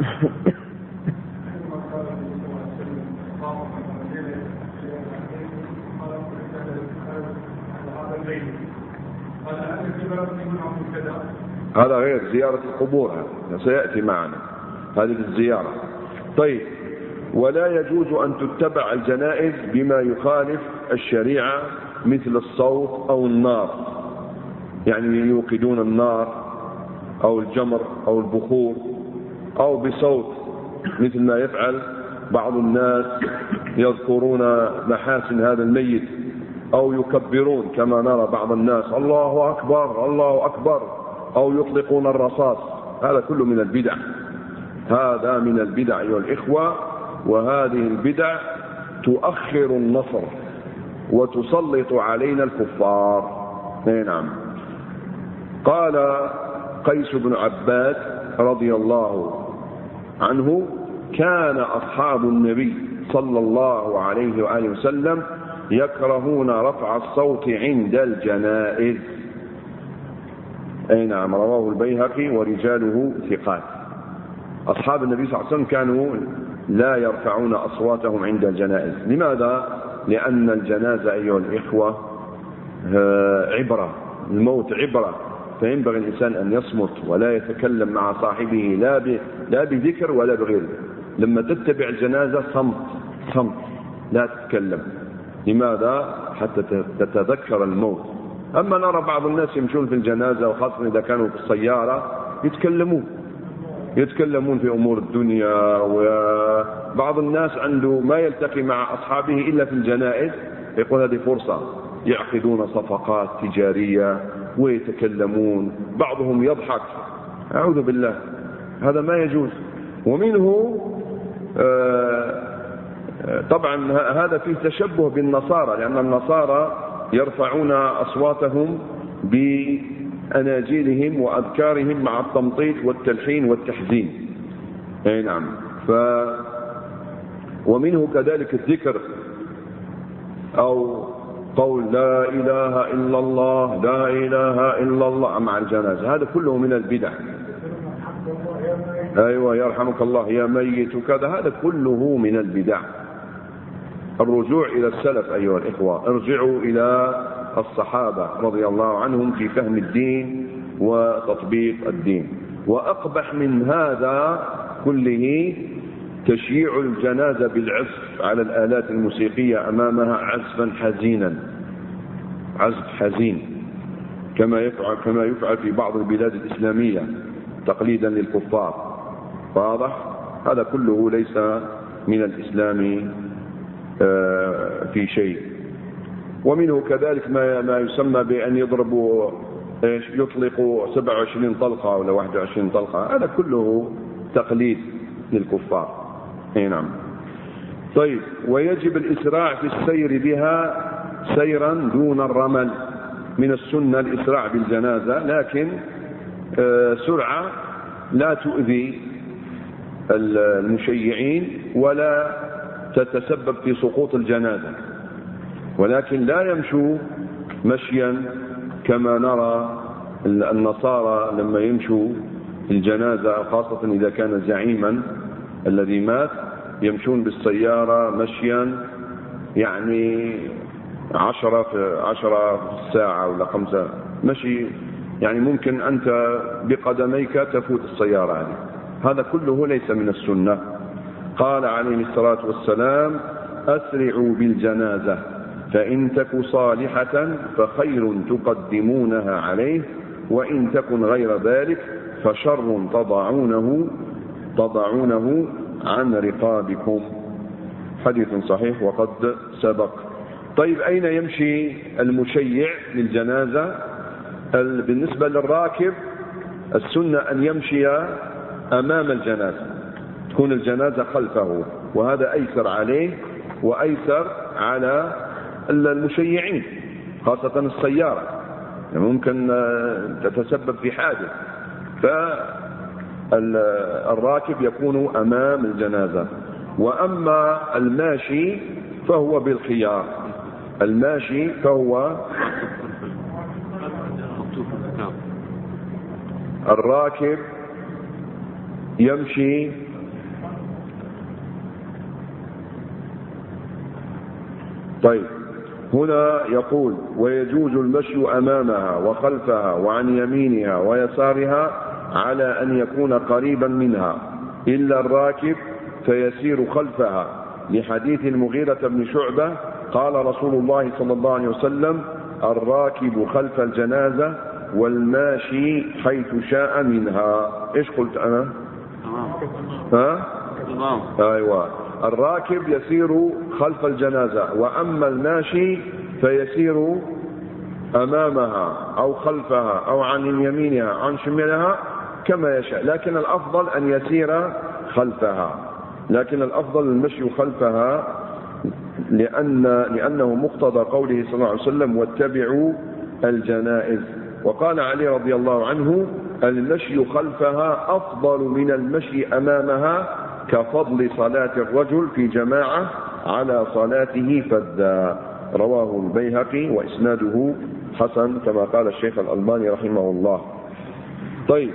Speaker 1: هذا غير زيارة القبور، سيأتي معنا هذه الزيارة. طيب، ولا يجوز أن تتبع الجنائز بما يخالف الشريعة مثل الصوت أو النار، يعني يوقدون النار أو الجمر أو البخور، أو بصوت مثل ما يفعل بعض الناس، يذكرون محاسن هذا الميت، أو يكبرون كما نرى بعض الناس: الله أكبر الله أكبر، أو يطلقون الرصاص. هذا كله من البدع، هذا من البدع أيها الإخوة. وهذه البدع تؤخر النصر وتسلط علينا الكفار. نعم. قال قيس بن عباد رضي الله عنه: كان أصحاب النبي صلى الله عليه وآله وسلم يكرهون رفع الصوت عند الجنائز. أي نعم، رواه البيهقي ورجاله ثقات. أصحاب النبي صلى الله عليه وسلم كانوا لا يرفعون أصواتهم عند الجنائز. لماذا؟ لأن الجنازة أيها الإخوة عبرة، الموت عبرة، فينبغي الإنسان أن يصمت ولا يتكلم مع صاحبه لا بذكر ولا بغيره. لما تتبع الجنازة صمت، لا تتكلم. لماذا؟ حتى تتذكر الموت. أما نرى بعض الناس يمشون في الجنازة، وخاصة إذا كانوا في السيارة، يتكلمون في أمور الدنيا. وبعض الناس عنده ما يلتقي مع أصحابه إلا في الجنائز، يقول هذه فرصة، يعقدون صفقات تجارية ويتكلمون، بعضهم يضحك، أعوذ بالله، هذا ما يجوز. ومنه طبعا هذا فيه تشبه بالنصارى، لأن النصارى يرفعون أصواتهم بأناجيلهم وأذكارهم مع التمطيط والتلحين والتحزين. أي نعم. ومنه كذلك الذكر، أو قول لا إله إلا الله لا إله إلا الله مع الجنازة، هذا كله من البدع. أيوة، يرحمك الله يا ميت وكذا، هذا كله من البدع. الرجوع إلى السلف أيها الإخوة، ارجعوا إلى الصحابة رضي الله عنهم في فهم الدين وتطبيق الدين. وأقبح من هذا كله تشييع الجنازة بالعزف على الآلات الموسيقية أمامها عزفا حزينا، عزف حزين، كما يفعل في بعض البلاد الإسلامية تقليدا للكفار. واضح؟ هذا كله ليس من الإسلام في شيء. ومنه كذلك ما يسمى بأن يضربوا يطلقوا 27 طلقة ولا 21 طلقة، هذا كله تقليد للكفار. نعم. طيب، ويجب الإسراع في السير بها سيرا دون الرمل. من السنة الإسراع بالجنازة، لكن سرعة لا تؤذي المشيعين ولا تتسبب في سقوط الجنازة، ولكن لا يمشوا مشيا كما نرى النصارى لما يمشوا في الجنازة، خاصة إذا كان زعيما الذي مات، يمشون بالسيارة مشيا يعني 10 في الساعة ولا 5 مشي، يعني ممكن أنت بقدميك تفوت السيارة هذه. هذا كله ليس من السنة. قال عليه الصلاة والسلام: أسرعوا بالجنازة فإن تك صالحة فخير تقدمونها عليه وإن تكن غير ذلك فشر تضعونه عن رقابكم. حديث صحيح وقد سبق. طيب أين يمشي المشيع للجنازة؟ بالنسبة للراكب السنة أن يمشي أمام الجنازة، تكون الجنازة خلفه، وهذا أيسر عليه وأيسر على المشيعين، خاصة السيارة ممكن تتسبب في حادث، فالراكب يكون أمام الجنازة. وأما الماشي فهو بالخيار، الماشي فهو الراكب يمشي طيب هنا يقول ويجوز المشي أمامها وخلفها وعن يمينها ويسارها على أن يكون قريبا منها إلا الراكب فيسير خلفها، لحديث المغيرة بن شعبة قال رسول الله صلى الله عليه وسلم الراكب خلف الجنازة والماشي حيث شاء منها. ايش قلت انا؟ ايوه، الراكب يسير خلف الجنازة، واما الماشي فيسير امامها او خلفها او عن يمينها او عن شمالها كما يشاء، لكن الافضل ان يسير خلفها، لكن الافضل المشي خلفها لانه مقتضى قوله صلى الله عليه وسلم واتبعوا الجنائز. وقال علي رضي الله عنه المشي خلفها أفضل من المشي أمامها كفضل صلاة الرجل في جماعة على صلاته فذا. رواه البيهقي وإسناده حسن كما قال الشيخ الألباني رحمه الله. طيب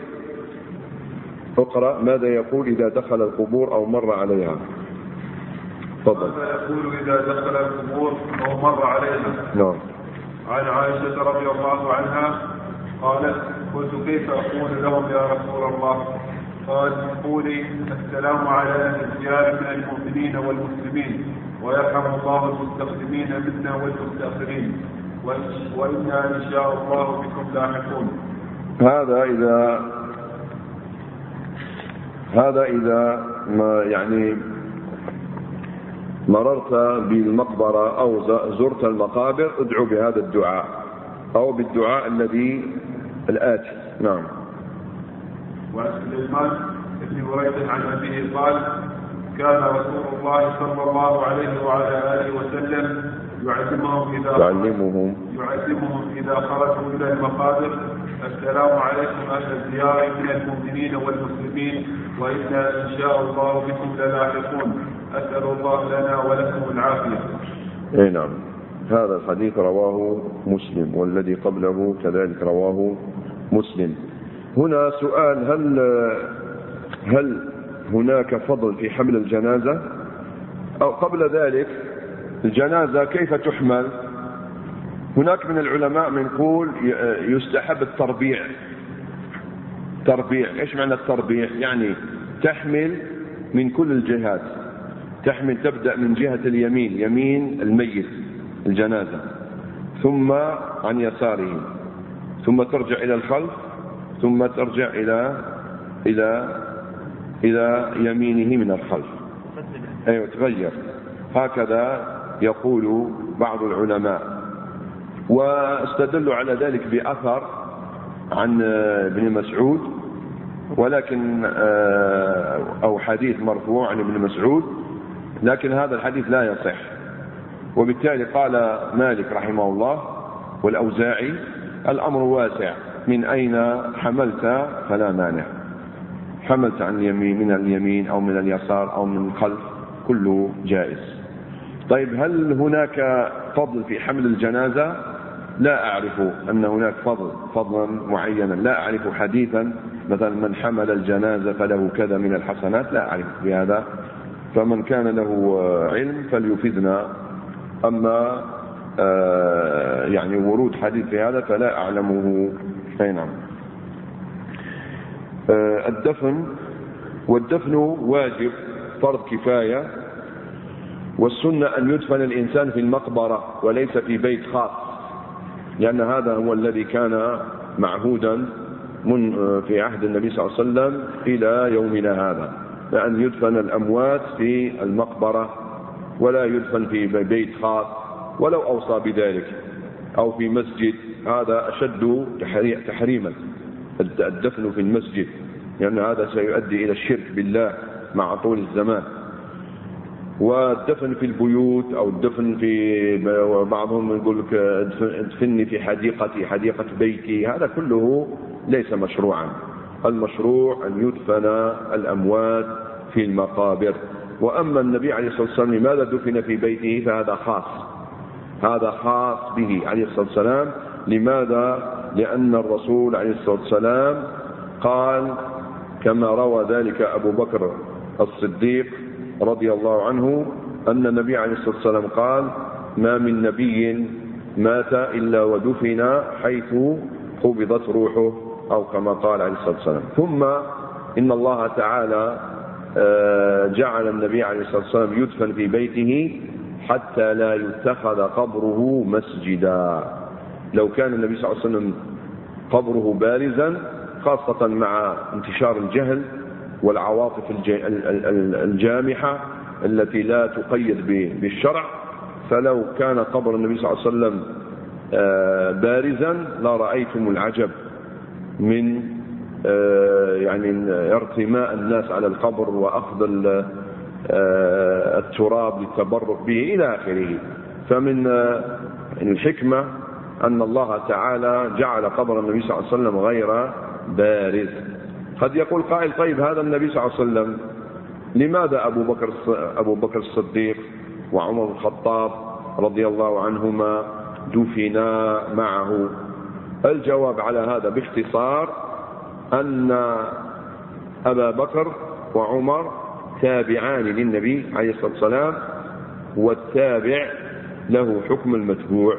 Speaker 1: اقرأ ماذا يقول إذا دخل القبور أو مر عليها. تفضل.
Speaker 2: ماذا يقول إذا دخل القبور أو مر عليها؟
Speaker 1: نعم.
Speaker 2: عن عائشة رضي الله عنها قالت قلت كيف أقول لهم يا رسول الله؟ قال قولي السلام على أهل الديار من المؤمنين والمسلمين ويرحم الله المستقدمين منا والمستأخرين وإنا إن شاء الله بكم لاحقون.
Speaker 1: هذا إذا ما يعني مررت بالمقبرة أو زرت المقابر ادعو بهذا الدعاء أو بالدعاء الآتي. نعم.
Speaker 2: وعن سليمان بن بريدة عن أبيه قال كان رسول الله صلى الله عليه وعلى آله وسلم يعلمهم إذا خرجوا إلى المقابر السلام عليكم أهل الديار من المؤمنين والمسلمين وإنا إن شاء الله بكم للاحقون أسأل الله لنا ولكم العافية.
Speaker 1: أي نعم. هذا الحديث رواه مسلم والذي قبله كذلك رواه مسلم. هنا سؤال، هل هناك فضل في حمل الجنازة؟ أو قبل ذلك الجنازة كيف تحمل؟ هناك من العلماء من يقول يستحب التربيع. ايش معنى التربيع؟ يعني تحمل من كل الجهات، تبدأ من جهة اليمين، يمين الميت الجنازة، ثم عن يساره، ثم ترجع إلى الخلف، ثم ترجع إلى يمينه من الخلف. أيوة تغير. هكذا يقول بعض العلماء، واستدلوا على ذلك بأثر عن ابن مسعود، ولكن أو حديث مرفوع عن ابن مسعود، لكن هذا الحديث لا يصح. وبالتالي قال مالك رحمه الله والأوزاعي الأمر واسع، من أين حملت فلا مانع، حملت عن اليمين من اليمين أو من اليسار أو من الخلف كله جائز. طيب هل هناك فضل في حمل الجنازة؟ لا أعرف أن هناك فضلا معينا، لا أعرف حديثا مثلا من حمل الجنازة فله كذا من الحسنات، لا أعرف بهذا، فمن كان له علم فليفيدنا. أما يعني ورود حديث في هذا فلا أعلمه. أي نعم. الدفن، والدفن واجب فرض كفاية، والسنة أن يدفن الإنسان في المقبرة وليس في بيت خاص، لأن هذا هو الذي كان معهودا في عهد النبي صلى الله عليه وسلم إلى يومنا هذا، لأن يدفن الأموات في المقبرة ولا يدفن في بيت خاص ولو أوصى بذلك، أو في مسجد، هذا أشد تحريما الدفن في المسجد، لأن هذا سيؤدي إلى الشرك بالله مع طول الزمان. والدفن في البيوت أو الدفن في بعضهم يقول لك ادفني في حديقة بيتي، هذا كله ليس مشروعا. المشروع أن يدفن الأموات في المقابر. وأما النبي عليه الصلاة والسلام لماذا دفن في بيته فهذا خاص، هذا خاص به عليه الصلاة والسلام. لماذا؟ لأن الرسول عليه الصلاة والسلام قال كما روى ذلك أبو بكر الصديق رضي الله عنه أن النبي عليه الصلاة والسلام قال ما من نبي مات إلا ودفن حيث قبضت روحه، أو كما قال عليه الصلاة والسلام. ثم إن الله تعالى جعل النبي عليه الصلاة والسلام يدفن في بيته حتى لا يتخذ قبره مسجدا. لو كان النبي صلى الله عليه وسلم قبره بارزا، خاصة مع انتشار الجهل والعواطف الجامحة التي لا تقيد بالشرع، فلو كان قبر النبي صلى الله عليه وسلم بارزا لرأيتم العجب من يعني ارتماء الناس على القبر وأخذ التراب للتبرك به إلى آخره. فمن الحكمة أن الله تعالى جعل قبر النبي صلى الله عليه وسلم غير بارز. قد يقول قائل طيب هذا النبي صلى الله عليه وسلم لماذا أبو بكر الصديق وعمر بن الخطاب رضي الله عنهما دفنا معه؟ الجواب على هذا باختصار أن أبا بكر وعمر تابعان للنبي عليه الصلاة والسلام، والتابع له حكم المتبوع.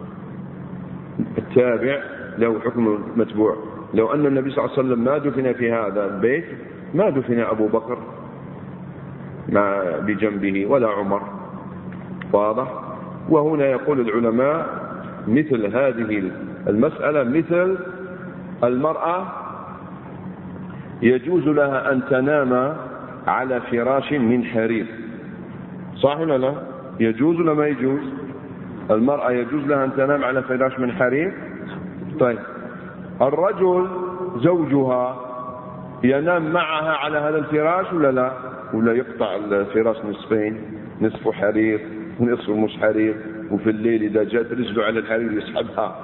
Speaker 1: التابع له حكم المتبوع. لو أن النبي صلى الله عليه وسلم ما دفن في هذا البيت ما دفن أبو بكر بجنبه ولا عمر. واضح؟ وهنا يقول العلماء مثل هذه المسألة مثل المرأة يجوز لها أن تنام على فراش من حرير، صح ولا لا؟ يجوز ولا ما يجوز؟ المرأة يجوز لها أن تنام على فراش من حرير. طيب الرجل زوجها ينام معها على هذا الفراش ولا لا؟ ولا يقطع الفراش نصفين، نصف حرير ونصف مش حرير، وفي الليل إذا جاءت رجله على الحرير يسحبها؟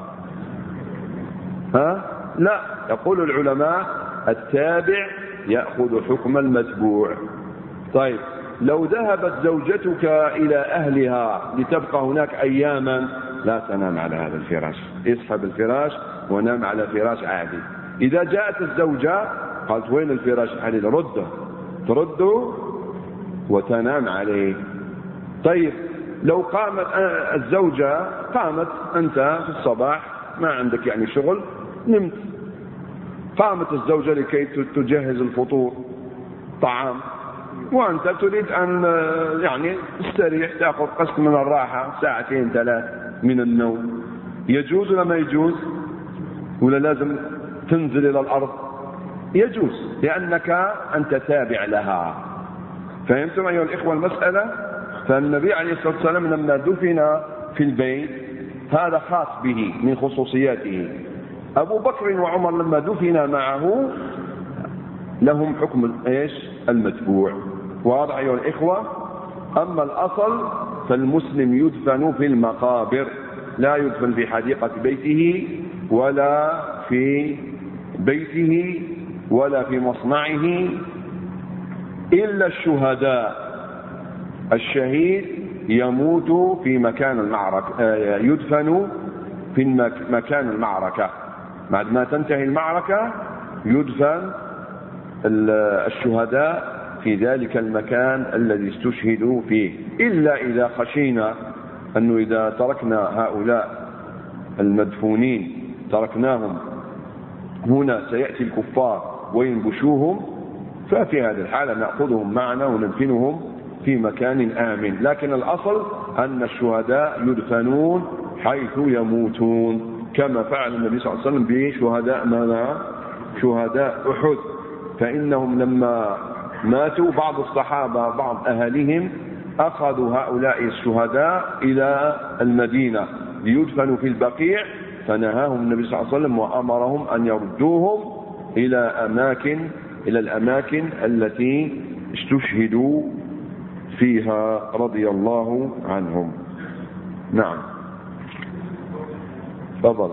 Speaker 1: لا. يقول العلماء التابع يأخذ حكم المتبوع. طيب لو ذهبت زوجتك إلى أهلها لتبقى هناك أياما لا تنام على هذا الفراش، اسحب الفراش ونام على فراش عادي. إذا جاءت الزوجة قالت وين الفراش الحرير؟ رده، ترده وتنام عليه. طيب لو قامت الزوجة، قامت أنت في الصباح ما عندك يعني شغل، نمت، قامت الزوجة لكي تجهز الفطور طعام، وأنت تريد أن يعني تستريح، تأخذ قسط من الراحة، ساعتين 3 من النوم، يجوز ولا ما يجوز؟ ولا لازم تنزل إلى الأرض؟ يجوز، لأنك أنت تابع لها. فهمتم أيها الإخوة المسألة؟ فالنبي عليه الصلاة والسلام لما دفن في البيت هذا خاص به من خصوصياته. أبو بكر وعمر لما دفن معه لهم حكم ايش؟ المتبوع. واضح أيها الإخوة؟ أما الأصل فالمسلم يدفن في المقابر، لا يدفن في حديقة بيته ولا في بيته ولا في مصنعه إلا الشهداء. الشهيد يموت في مكان المعركة، يدفن في مكان المعركة، بعد ما تنتهي المعركة يدفن الشهداء في ذلك المكان الذي استشهدوا فيه، إلا إذا خشينا أنه إذا تركنا هؤلاء المدفونين تركناهم هنا سيأتي الكفار وينبشوهم، ففي هذه الحالة نأخذهم معنا وندفنهم في مكان آمن. لكن الأصل أن الشهداء يدفنون حيث يموتون، كما فعل النبي صلى الله عليه وسلم بشهداء شهداء أحد، فإنهم لما ماتوا بعض الصحابة بعض أهلهم أخذوا هؤلاء الشهداء إلى المدينة ليدفنوا في البقيع، فنهاهم النبي صلى الله عليه وسلم وأمرهم أن يردوهم إلى الأماكن التي استشهدوا فيها رضي الله عنهم. نعم تفضل.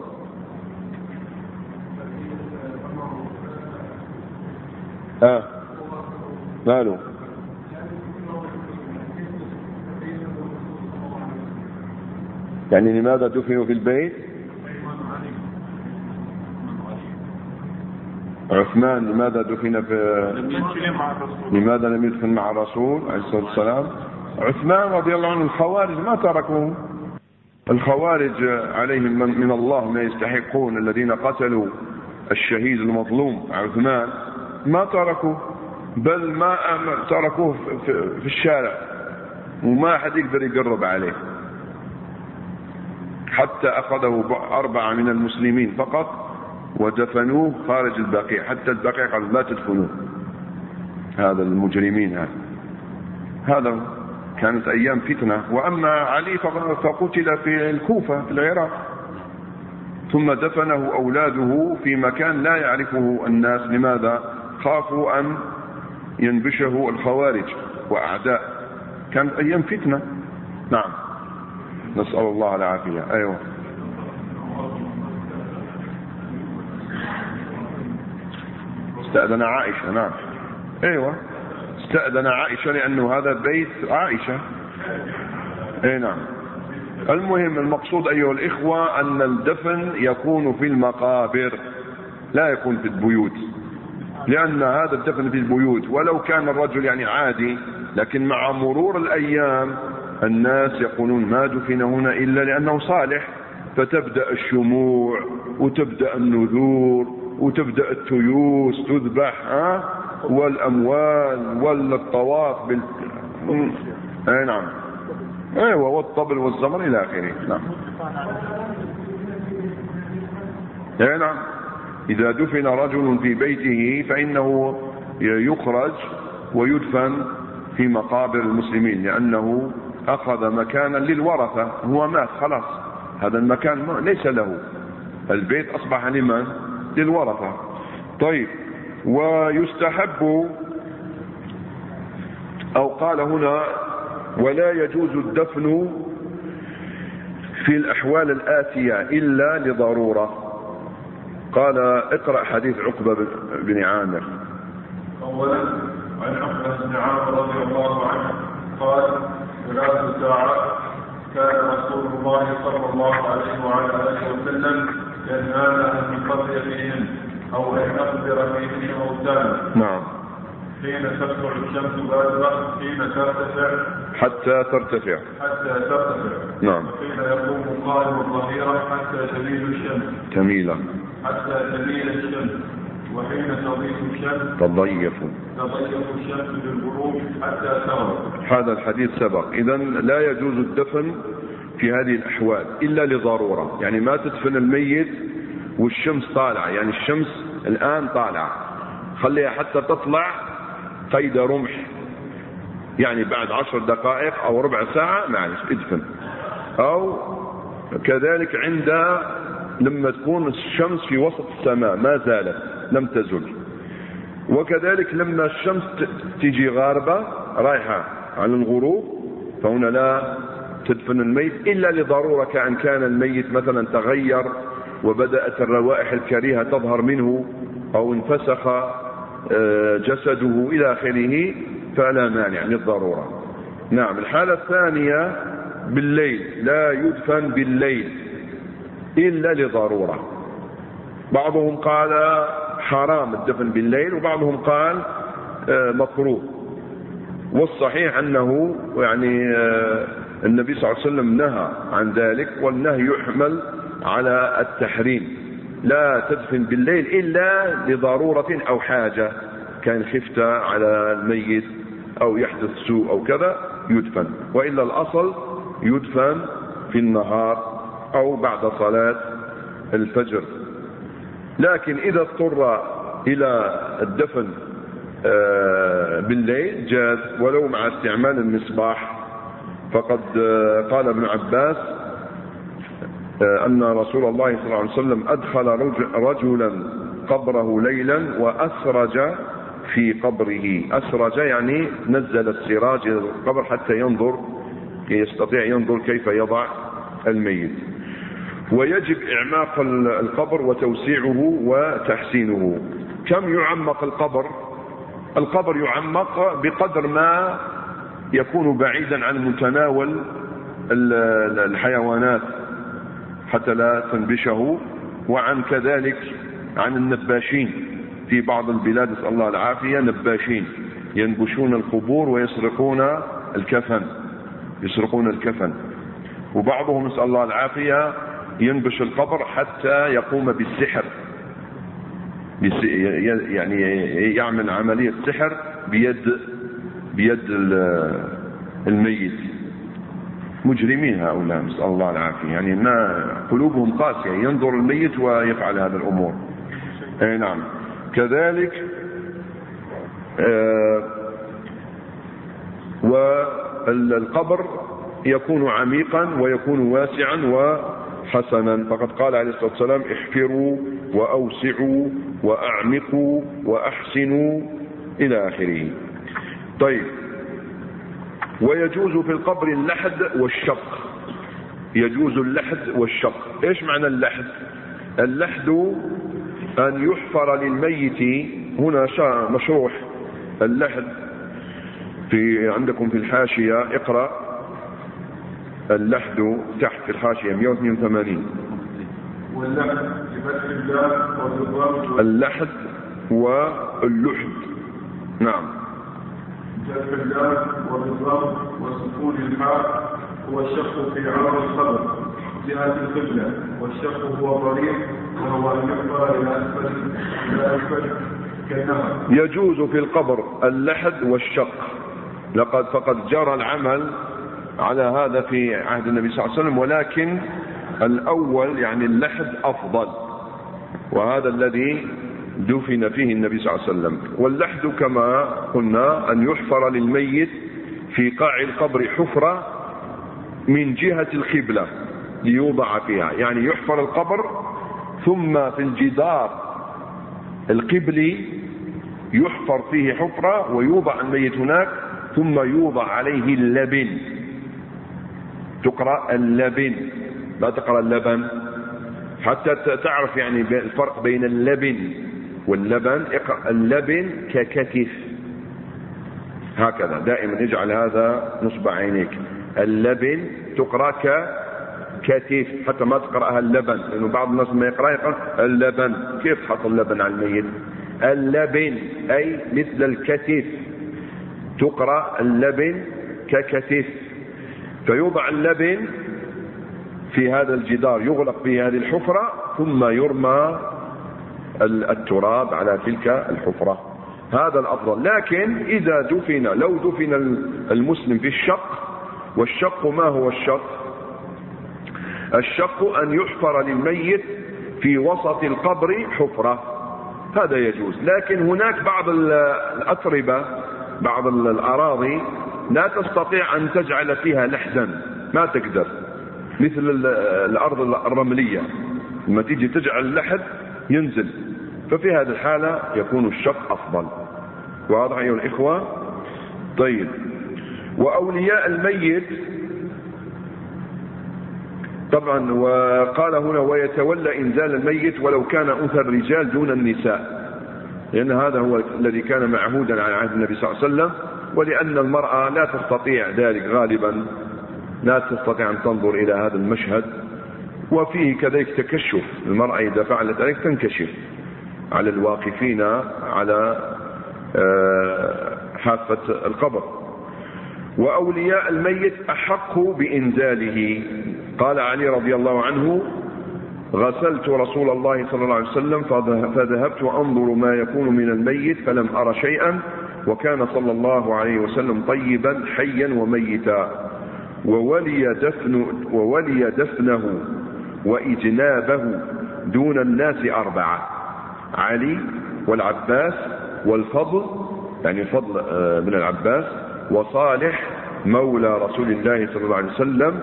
Speaker 1: ماله؟ يعني لماذا دفنوا في البيت؟ عثمان لماذا دفن لماذا لم يدفن مع الرسول عليه الصلاة والسلام؟ عثمان رضي الله عنه الخوارج ما تركوه، الخوارج عليهم من الله ما يستحقون، الذين قتلوا الشهيد المظلوم عثمان ما تركوه، بل ما تركوه في الشارع وما أحد يقدر يقرب عليه، حتى أخذه 4 من المسلمين فقط ودفنوه خارج البقيع، حتى البقيع قال لا تدفنوه، هذا المجرمين. هذا كانت أيام فتنة. وأما علي فقتل في الكوفة في العراق، ثم دفنه أولاده في مكان لا يعرفه الناس. لماذا؟ خافوا أن ينبشه الخوارج وأعداء، كانت أيام فتنة. نعم نسأل الله العافية. أيوة استأذن عائشة. نعم ايوه استأذن عائشة لأنه هذا بيت عائشة. اي نعم. المهم المقصود أيها الإخوة أن الدفن يكون في المقابر لا يكون في البيوت، لأن هذا الدفن في البيوت ولو كان الرجل يعني عادي، لكن مع مرور الأيام الناس يقولون ما دفن هنا إلا لأنه صالح، فتبدأ الشموع وتبدأ النذور وتبدأ التيوس تذبح والأموال والطواف أي نعم أيوة والطبل والزمر إلى آخره. نعم أي نعم. إذا دفن رجل في بيته فإنه يخرج ويدفن في مقابر المسلمين، لأنه أخذ مكانا للورثة، هو مات خلاص، هذا المكان ليس له، البيت أصبح لمن؟ للورثة. طيب ويستحب أو قال هنا ولا يجوز الدفن في الأحوال الآتية إلا لضرورة. قال اقرأ حديث عقبة بن عامر.
Speaker 2: أولا عن عقبة بن عامر رضي الله عنه قال 3 ساعات كان رسول الله صلى الله عليه وعلى آله وسلم ينهانا أن نقضي فيهن أو أن نقدر فيهن موتانا.
Speaker 1: نعم.
Speaker 2: حين تطلع الشمس بازغة، حين ترتفع
Speaker 1: حتى ترتفع. نعم.
Speaker 2: وحين يقوم قائم الظهيرة حتى تميل الشمس وحين تضيف الشمس تضيف الشمس للغروب حتى تغرب.
Speaker 1: هذا الحديث سبق. إذن لا يجوز الدفن في هذه الأحوال إلا لضرورة، يعني ما تدفن الميت والشمس طالعة، يعني الشمس الآن طالعة خليها حتى تطلع قيد رمح، يعني بعد 10 دقائق أو ربع ساعة معلش ادفن. أو كذلك لما تكون الشمس في وسط السماء ما زالت لم تزل، وكذلك لما الشمس تيجي غاربة رايحة على الغروب فهنا لا تدفن الميت إلا لضرورة، كأن كان الميت مثلا تغير وبدأت الروائح الكريهة تظهر منه أو انفسخ جسده إلى آخره فلا مانع للضرورة. نعم. الحالة الثانية بالليل، لا يدفن بالليل إلا لضرورة. بعضهم قال حرام الدفن بالليل وبعضهم قال مكروه، والصحيح أنه يعني النبي صلى الله عليه وسلم نهى عن ذلك، والنهي يحمل على التحريم. لا تدفن بالليل إلا لضرورة أو حاجة، كان خفت على الميت أو يحدث سوء أو كذا يدفن، وإلا الأصل يدفن في النهار أو بعد صلاة الفجر. لكن إذا اضطر إلى الدفن بالليل جاز ولو مع استعمال المصباح. فقد قال ابن عباس أن رسول الله صلى الله عليه وسلم أدخل رجلا قبره ليلا وأسرج في قبره. أسرج يعني نزل السراج إلى القبر حتى يستطيع ينظر كيف يضع الميت. ويجب إعماق القبر وتوسيعه وتحسينه. كم يعمق القبر؟ القبر يعمق بقدر ما يكون بعيدا عن متناول الحيوانات حتى لا تنبشه، وعن كذلك عن النباشين. في بعض البلاد نسأل الله العافية نباشين ينبشون القبور ويسرقون الكفن، وبعضهم نسأل الله العافية ينبش القبر حتى يقوم بالسحر، يعني يعمل عملية سحر بيد الميت. مجرمين هؤلاء نسأل الله العافية، يعني ما قلوبهم قاسية، ينظر الميت ويفعل هذه الأمور. نعم. كذلك والقبر يكون عميقا ويكون واسعا وحسنا. فقد قال عليه الصلاة والسلام احفروا وأوسعوا وأعمقوا وأحسنوا إلى آخره. طيب. ويجوز في القبر اللحد والشق. يجوز اللحد والشق. ايش معنى اللحد؟ اللحد أن يحفر للميت، هنا مشروح اللحد عندكم في الحاشية، اقرأ اللحد تحت في الحاشية 182.
Speaker 2: واللحد بفتح اللام والضم.
Speaker 1: اللحد واللحد. نعم.
Speaker 2: بفتح اللام والضم وسكون الحاء. هو الشق في عرض القبر جهة القبلة، والشق هو طريق وهو أن يحفر إلى أسفل كالنهر.
Speaker 1: يجوز في القبر اللحد والشق. فقد جرى العمل على هذا في عهد النبي صلى الله عليه وسلم، ولكن الأول يعني اللحد أفضل، وهذا الذي دفن فيه النبي صلى الله عليه وسلم. واللحد كما قلنا أن يحفر للميت في قاع القبر حفرة من جهة القبلة ليوضع فيها، يعني يحفر القبر ثم في الجدار القبلي يحفر فيه حفرة ويوضع الميت هناك، ثم يوضع عليه اللبن. تقرأ اللبن لا تقرأ اللبن، حتى تعرف يعني الفرق بين اللبن واللبن. اقرأ اللبن ككتف، هكذا دائما اجعل هذا نصب عينيك. اللبن تقرأ ككتف، حتى ما تقرأها اللبن، لأنه بعض الناس ما يقرأ اللبن. كيف تحط اللبن على الميت؟ اللبن أي مثل الكتف، تقرأ اللبن ككتف. فيوضع اللبن في هذا الجدار، يغلق به هذه الحفرة، ثم يرمى التراب على تلك الحفرة. هذا الأفضل. لكن إذا لو دفن المسلم في الشق، والشق ما هو الشق؟ الشق أن يحفر للميت في وسط القبر حفرة، هذا يجوز. لكن هناك بعض الأتربة، بعض الأراضي لا تستطيع أن تجعل فيها لحدا، ما تقدر، مثل الأرض الرملية لما تيجي تجعل اللحد ينزل، ففي هذه الحالة يكون الشق أفضل. واضح أيها الإخوة؟ طيب. وأولياء الميت طبعا، وقال هنا ويتولى إنزال الميت ولو كان أنثى الرجال دون النساء، لأن هذا هو الذي كان معهودا على عهد النبي صلى الله عليه وسلم، ولأن المرأة لا تستطيع ذلك غالبا، لا تستطيع أن تنظر إلى هذا المشهد. وفيه كذلك تكشف، المرأة إذا فعلت ذلك تنكشف على الواقفين على حافة القبر. وأولياء الميت أحق بإنزاله. قال علي رضي الله عنه غسلت رسول الله صلى الله عليه وسلم فذهبت أنظر ما يكون من الميت فلم أرى شيئا، وكان صلى الله عليه وسلم طيبا حيا وميتا، وولي دفنه وإجنابه دون الناس 4: علي والعباس والفضل، يعني الفضل بن العباس، وصالح مولى رسول الله صلى الله عليه وسلم،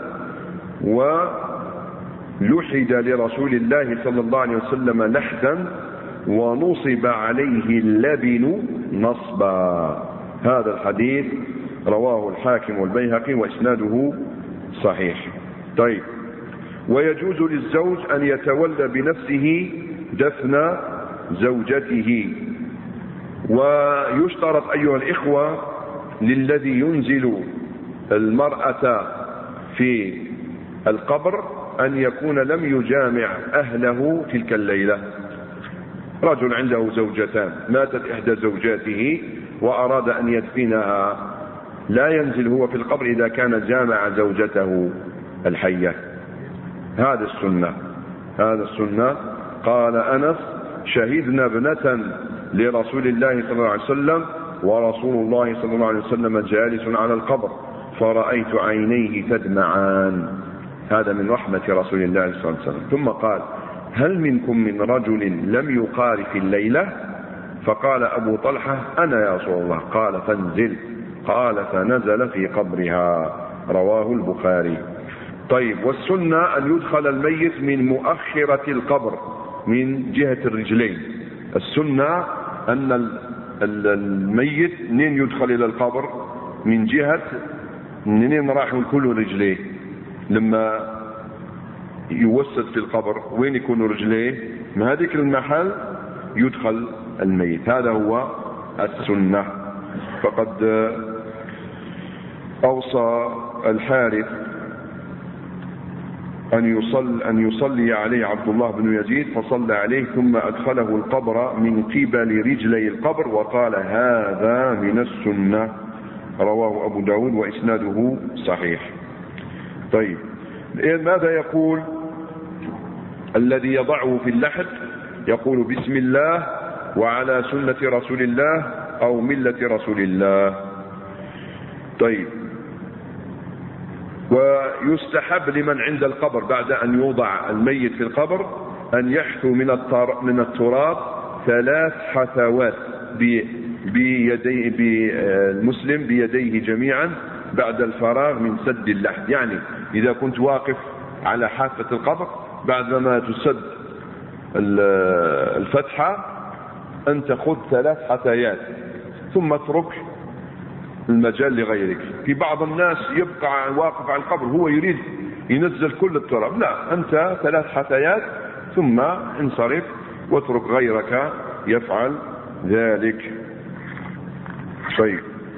Speaker 1: ولحد لرسول الله صلى الله عليه وسلم لحدا، ونصب عليه اللبن نصبا. هذا الحديث رواه الحاكم والبيهقي وإسناده صحيح. طيب، ويجوز للزوج أن يتولى بنفسه دفن زوجته، ويشترط أيها الإخوة للذي ينزل المرأة في القبر أن يكون لم يجامع أهله تلك الليلة. رجل عنده زوجتان، ماتت إحدى زوجاته وأراد أن يدفنها، لا ينزل هو في القبر إذا كان جامع زوجته الحية. هذا السنة. قال أنس: شهدنا ابنة لرسول الله صلى الله عليه وسلم ورسول الله صلى الله عليه وسلم جالس على القبر فرأيت عينيه تدمعان. هذا من رحمة رسول الله صلى الله عليه وسلم. ثم قال: هل منكم من رجل لم يقارف الليلة؟ فقال أبو طلحة: أنا يا رسول الله. قال: فانزل. قال: فنزل في قبرها. رواه البخاري. طيب، والسنة أن يدخل الميت من مؤخرة القبر من جهة الرجلين. السنة أن الميت منين يدخل إلى القبر؟ من جهة منين راح كل رجليه. لما يوسد في القبر وين يكون رجليه؟ من هذيك المحل يدخل الميت. هذا هو السنة. فقد أوصى الحارث أن يصلي عليه عبد الله بن يزيد، فصلى عليه ثم أدخله القبر من قبل رجلي القبر، وقال: هذا من السنة. رواه أبو داود وإسناده صحيح. طيب، ماذا يقول الذي يضعه في اللحد؟ يقول: بسم الله وعلى سنة رسول الله أو ملة رسول الله. طيب، ويستحب لمن عند القبر بعد أن يوضع الميت في القبر أن يحثو من التراب 3 حثوات بالمسلم بيديه جميعا بعد الفراغ من سد اللحد. يعني إذا كنت واقف على حافة القبر بعدما تسد الفتحة أن تأخذ 3 حثيات ثم اترك المجال لغيرك. في بعض الناس يبقى واقف على القبر هو يريد ينزل كل التراب، لا، أنت 3 حثيات ثم انصرف واترك غيرك يفعل ذلك. طيب،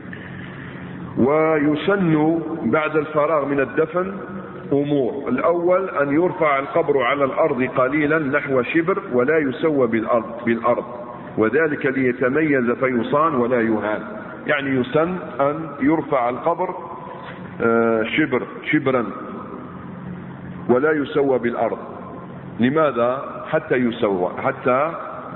Speaker 1: ويسن بعد الفراغ من الدفن أمور. الأول أن يرفع القبر على الأرض قليلا نحو شبر ولا يسوى بالأرض، وذلك ليتميز فيصان ولا يهان. يعني يسن أن يرفع القبر شبرا ولا يسوى بالأرض. لماذا؟ حتى يسوى، حتى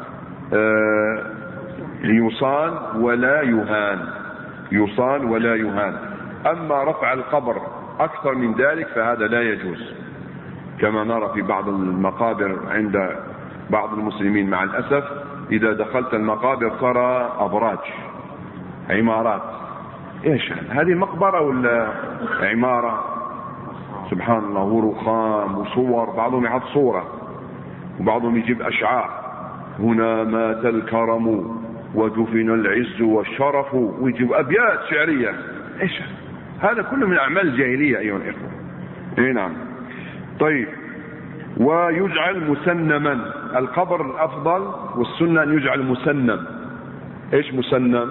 Speaker 1: يصان ولا يهان، يصان ولا يهان. أما رفع القبر أكثر من ذلك فهذا لا يجوز، كما نرى في بعض المقابر عند بعض المسلمين. مع الأسف إذا دخلت المقابر ترى أبراج، عمارات. إيش هذه؟ مقبرة ولا عمارة؟ سبحان الله، ورخام وصور، بعضهم يحط صورة وبعضهم يجيب أشعار: هنا مات الكرم ودفن العز والشرف، ويجيب أبيات شعرية. إيش هذا؟ كله من أعمال الجاهلية أيها الإخوة. إيه نعم. طيب، ويجعل مسنما. القبر الأفضل والسنة أن يجعل مسنم. إيش مسنم؟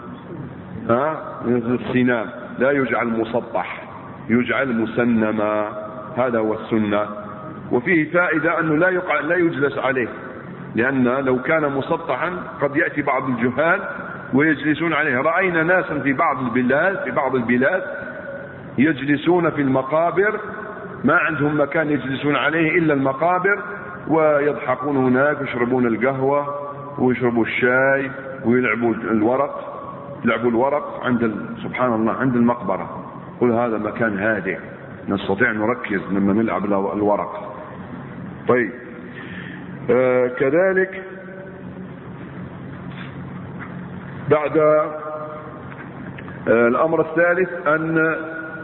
Speaker 1: السنام، لا يجعل مسطح، يجعل مسنما. هذا هو السنة. وفيه فائدة أنه لا يجلس عليه، لأن لو كان مسطحا قد يأتي بعض الجهال ويجلسون عليه. رأينا ناسا في بعض البلاد يجلسون في المقابر، ما عندهم مكان يجلسون عليه إلا المقابر، ويضحكون هناك ويشربون القهوة ويشربوا الشاي ويلعبوا الورق. لعبوا الورق سبحان الله عند المقبرة. قل هذا مكان هادئ نستطيع نركز لما نلعب الورق. طيب كذلك بعد الأمر الثالث أن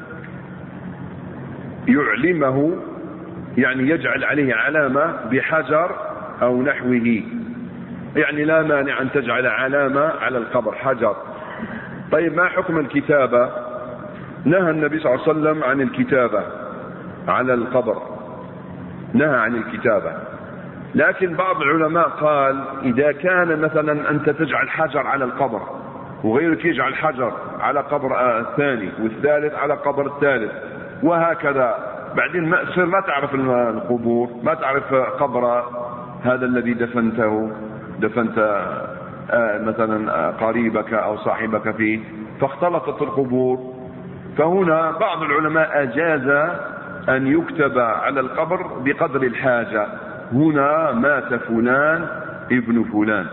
Speaker 1: يعلمه، يعني يجعل عليه علامة بحجر أو نحوه، يعني لا مانع أن تجعل علامة على القبر حجر. طيب ما حكم الكتابة؟ نهى النبي صلى الله عليه وسلم عن الكتابة على القبر، نهى عن الكتابة. لكن بعض العلماء قال إذا كان مثلا أنت تجعل حجر على القبر وغيرك يجعل حجر على قبر الثاني والثالث على قبر الثالث وهكذا، بعدين ما تعرف القبور، ما تعرف قبر هذا الذي دفنت مثلا قريبك أو صاحبك فيه، فاختلطت القبور. فهنا بعض العلماء أجاز أن يكتب على القبر بقدر الحاجة، هنا مات فلان ابن فلان.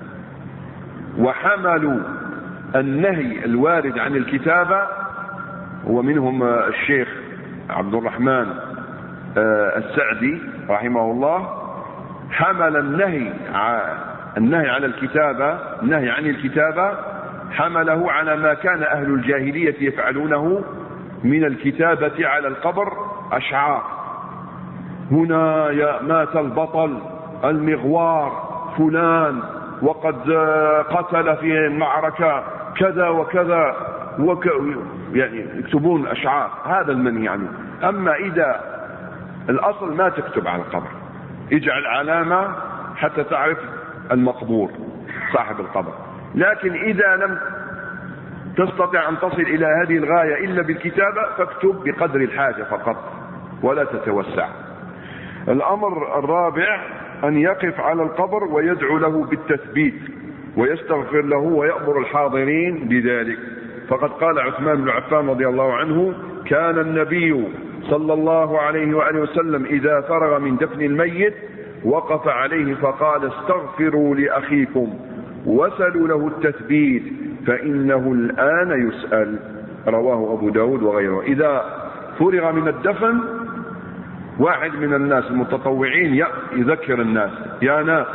Speaker 1: وحملوا النهي الوارد عن الكتابة، ومنهم الشيخ عبد الرحمن السعدي رحمه الله، حمل النهي عن الكتابة، النهي عن الكتابة حمله على ما كان أهل الجاهلية يفعلونه من الكتابة على القبر أشعار. هنا مات البطل المغوار فلان وقد قتل في المعركة كذا وكذا يعني يكتبون أشعار، هذا المنهي عنه. أما إذا الأصل ما تكتب على القبر، اجعل علامة حتى تعرف المقبور صاحب القبر. لكن إذا لم تستطع أن تصل إلى هذه الغاية إلا بالكتابة فاكتب بقدر الحاجة فقط ولا تتوسع. الأمر الرابع أن يقف على القبر ويدعو له بالتثبيت ويستغفر له ويأمر الحاضرين بذلك. فقد قال عثمان بن عفان رضي الله عنه: كان النبي صلى الله عليه وآله وسلم إذا فرغ من دفن الميت وقف عليه فقال: استغفروا لأخيكم وسلوا له التثبيت فإنه الآن يسأل. رواه أبو داود وغيره. إذا فرغ من الدفن واحد من الناس المتطوعين يذكر الناس: يا ناس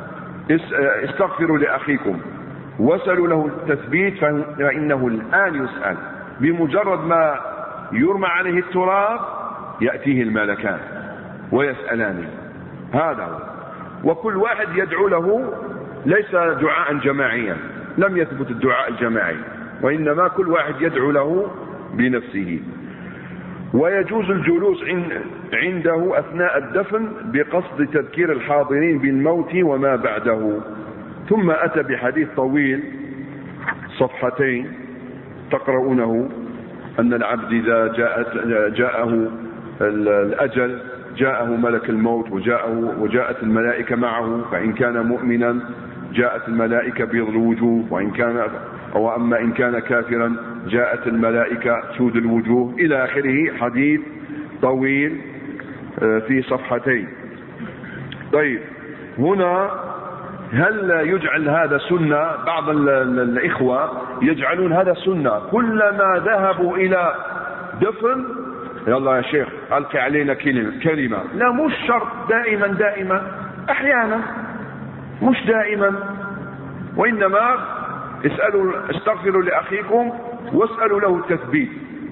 Speaker 1: استغفروا لأخيكم وسلوا له التثبيت فإنه الآن يسأل. بمجرد ما يرمى عليه التراب يأتيه الملكان ويسألانه. هذا هو. وكل واحد يدعو له، ليس دعاء جماعيا، لم يثبت الدعاء الجماعي، وإنما كل واحد يدعو له بنفسه. ويجوز الجلوس عنده أثناء الدفن بقصد تذكير الحاضرين بالموت وما بعده. ثم أتى بحديث طويل صفحتين تقرؤونه: أن العبد إذا جاءه الأجل جاءه ملك الموت وجاءت الملائكة معه، فإن كان مؤمنا جاءت الملائكة بيض الوجوه، وأما إن كان كافرا جاءت الملائكة سود الوجوه، إلى آخره. حديث طويل في صفحتين. طيب هنا هل يجعل هذا سنة؟ بعض الإخوة يجعلون هذا سنة، كلما ذهبوا إلى دفن يلا يا شيخ ألقي علينا كلمة. لا، مش شرط دائما، أحيانا، مش دائما. وإنما استغفروا لأخيكم واسألوا له التثبيت.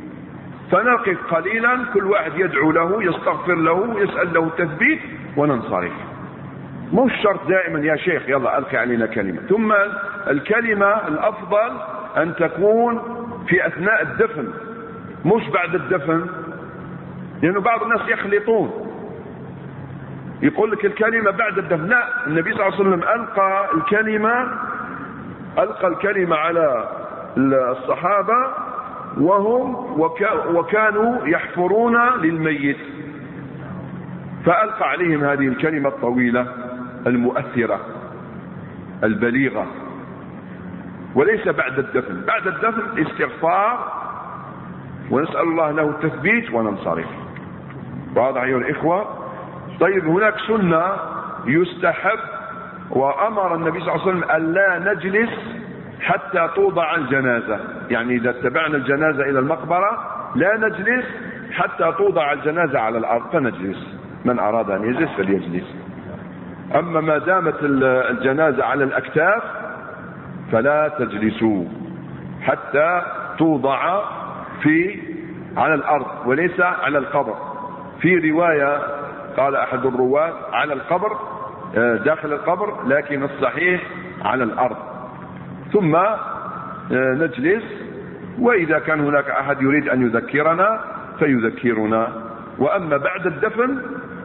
Speaker 1: فنقف قليلا، كل واحد يدعو له، يستغفر له، يسأل له التثبيت، وننصرف. مش شرط دائما يا شيخ يلا ألقي علينا كلمة. ثم الكلمة الأفضل أن تكون في أثناء الدفن مش بعد الدفن، لأنه بعض الناس يخلطون، يقول لك الكلمة بعد الدفن. لا، النبي صلى الله عليه وسلم ألقى الكلمة على الصحابة وكانوا يحفرون للميت، فألقى عليهم هذه الكلمة الطويلة المؤثرة البليغة، وليس بعد الدفن. بعد الدفن استغفار ونسأل الله له التثبيت وننصرف. واضح أيها الإخوة؟ طيب هناك سنة يستحب، وأمر النبي صلى الله عليه وسلم ألا نجلس حتى توضع الجنازة. يعني إذا اتبعنا الجنازة إلى المقبرة لا نجلس حتى توضع الجنازة على الأرض فنجلس، من أراد أن يجلس فليجلس. أما ما دامت الجنازة على الأكتاف فلا تجلسوا حتى توضع على الأرض وليس على القبر. في رواية قال أحد الرواة على القبر داخل القبر، لكن الصحيح على الأرض. ثم نجلس، وإذا كان هناك أحد يريد أن يذكرنا فيذكرنا. وأما بعد الدفن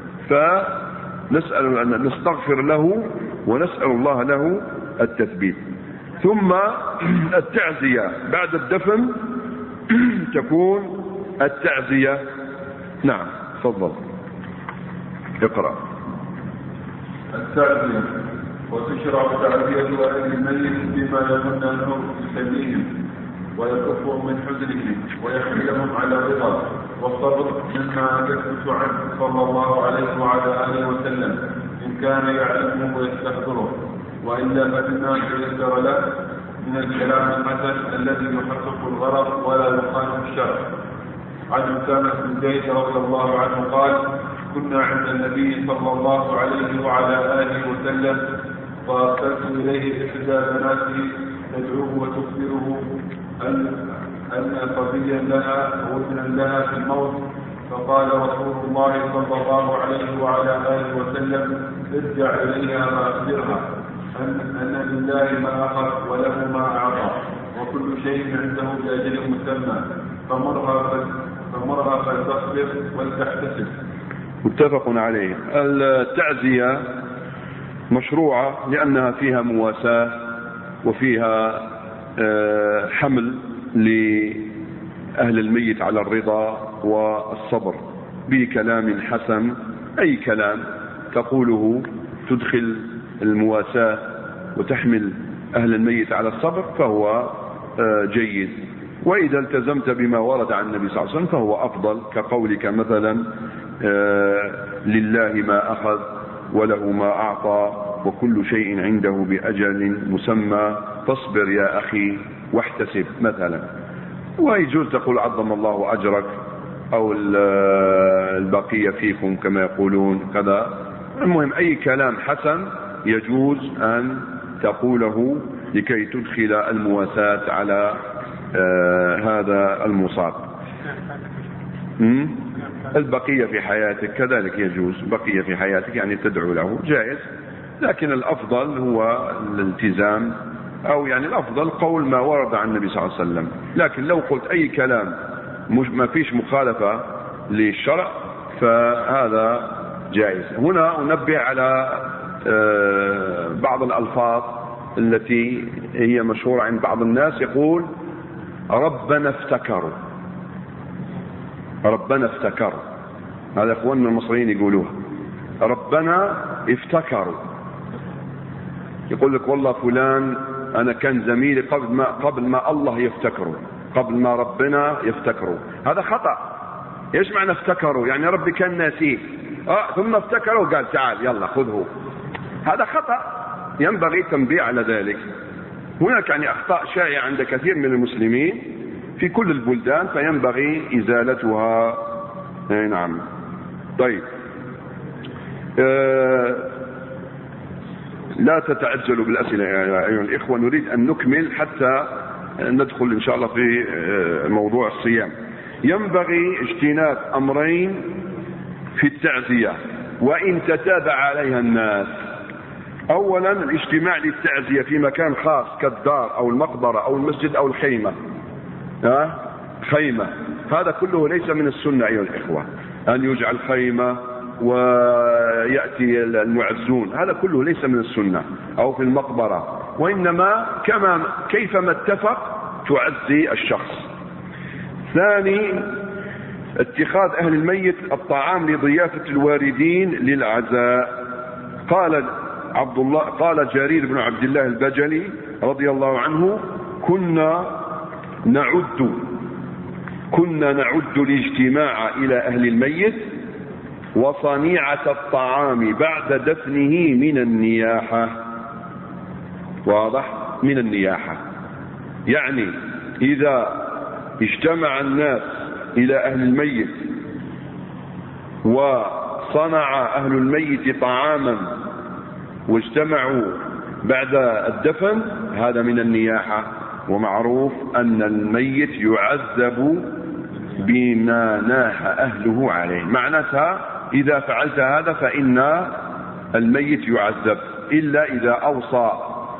Speaker 1: نستغفر له ونسأل الله له التثبيت. ثم التعزية بعد الدفن تكون التعزية. نعم تفضل اقرأ.
Speaker 2: التعزية: وتشرع تعزية أهل الميت بما يظن أنه يسليهم ويكفهم من حزنهم ويحملهم على الرضا والصبر مما يثبت عنه صلى الله عليه وعلى آله وسلم إن كان يعلمه ويستحضره، وإلا فإنما تيسر له من الكلام الحسن الذي يحقق الغرض ولا يخالف الشرع. عن أسامة بن زيد رضي الله عنه قال: كنا عند النبي صلى الله عليه وعلى آله وسلم فأرسلت إليه إحدى بناته تدعوه وتخبره أن صبيا لها وابنا لها في الموت، فقال رسول الله صلى الله عليه وعلى آله وسلم: ارجع إليها فأخبرها أن لله ما أخذ وله ما أعطى وكل شيء عنده بأجل مسمى، فمرها فلتصبر ولتحتسب.
Speaker 1: متفق عليه. التعزية مشروعة لأنها فيها مواساة وفيها حمل لأهل الميت على الرضا والصبر بكلام حسن. أي كلام تقوله تدخل المواساة وتحمل أهل الميت على الصبر فهو جيد. وإذا التزمت بما ورد عن النبي صلى الله عليه وسلم فهو أفضل، كقولك مثلا: لله ما أخذ وله ما أعطى وكل شيء عنده بأجل مسمى فاصبر يا أخي واحتسب مثلا. ويجوز تقول: عظم الله أجرك، أو البقية فيكم كما يقولون كذا. المهم أي كلام حسن يجوز أن تقوله لكي تدخل المواساة على هذا المصاب. البقية في حياتك كذلك يجوز، بقية في حياتك يعني تدعو له جائز، لكن الأفضل هو الالتزام، أو يعني الأفضل قول ما ورد عن النبي صلى الله عليه وسلم. لكن لو قلت أي كلام ما فيش مخالفة للشرع فهذا جائز. هنا أنبه على بعض الألفاظ التي هي مشهورة عند بعض الناس، يقول: ربنا افتكروا، ربنا افتكروا. هذا اخواننا المصريين يقولوها، ربنا افتكروا. يقول لك: والله فلان انا كان زميلي قبل ما الله يفتكروا، قبل ما ربنا يفتكروا. هذا خطأ. ايش معنى افتكروا؟ يعني ربي كان ناسيه ثم افتكروا قال تعال يلا خذه. هذا خطأ، ينبغي تنبيه على ذلك. هناك يعني أخطاء شائعة عند كثير من المسلمين في كل البلدان فينبغي إزالتها. نعم. طيب، لا تتعجلوا بالأسئلة يا أيها الإخوة، نريد أن نكمل حتى ندخل إن شاء الله في موضوع الصيام. ينبغي اجتناب أمرين في التعزية وإن تتابع عليها الناس. أولا الاجتماع للتعزية في مكان خاص كالدار أو المقبرة أو المسجد أو الخيمة. خيمة، هذا كله ليس من السنة أيها الإخوة، أن يجعل خيمة ويأتي المعزون، هذا كله ليس من السنة. أو في المقبرة، وإنما كيفما اتفق تعزي الشخص. ثاني اتخاذ أهل الميت الطعام لضيافة الواردين للعزاء. قال جرير بن عبد الله البجلي رضي الله عنه: كنا نعد الاجتماع إلى أهل الميت وصنيعة الطعام بعد دفنه من النياحة. واضح؟ من النياحة. يعني إذا اجتمع الناس إلى أهل الميت وصنع أهل الميت طعاما واجتمعوا بعد الدفن، هذا من النياحة، ومعروف أن الميت يعذب بما ناح أهله عليه. معناتها إذا فعلت هذا فإن الميت يعذب، إلا إذا أوصى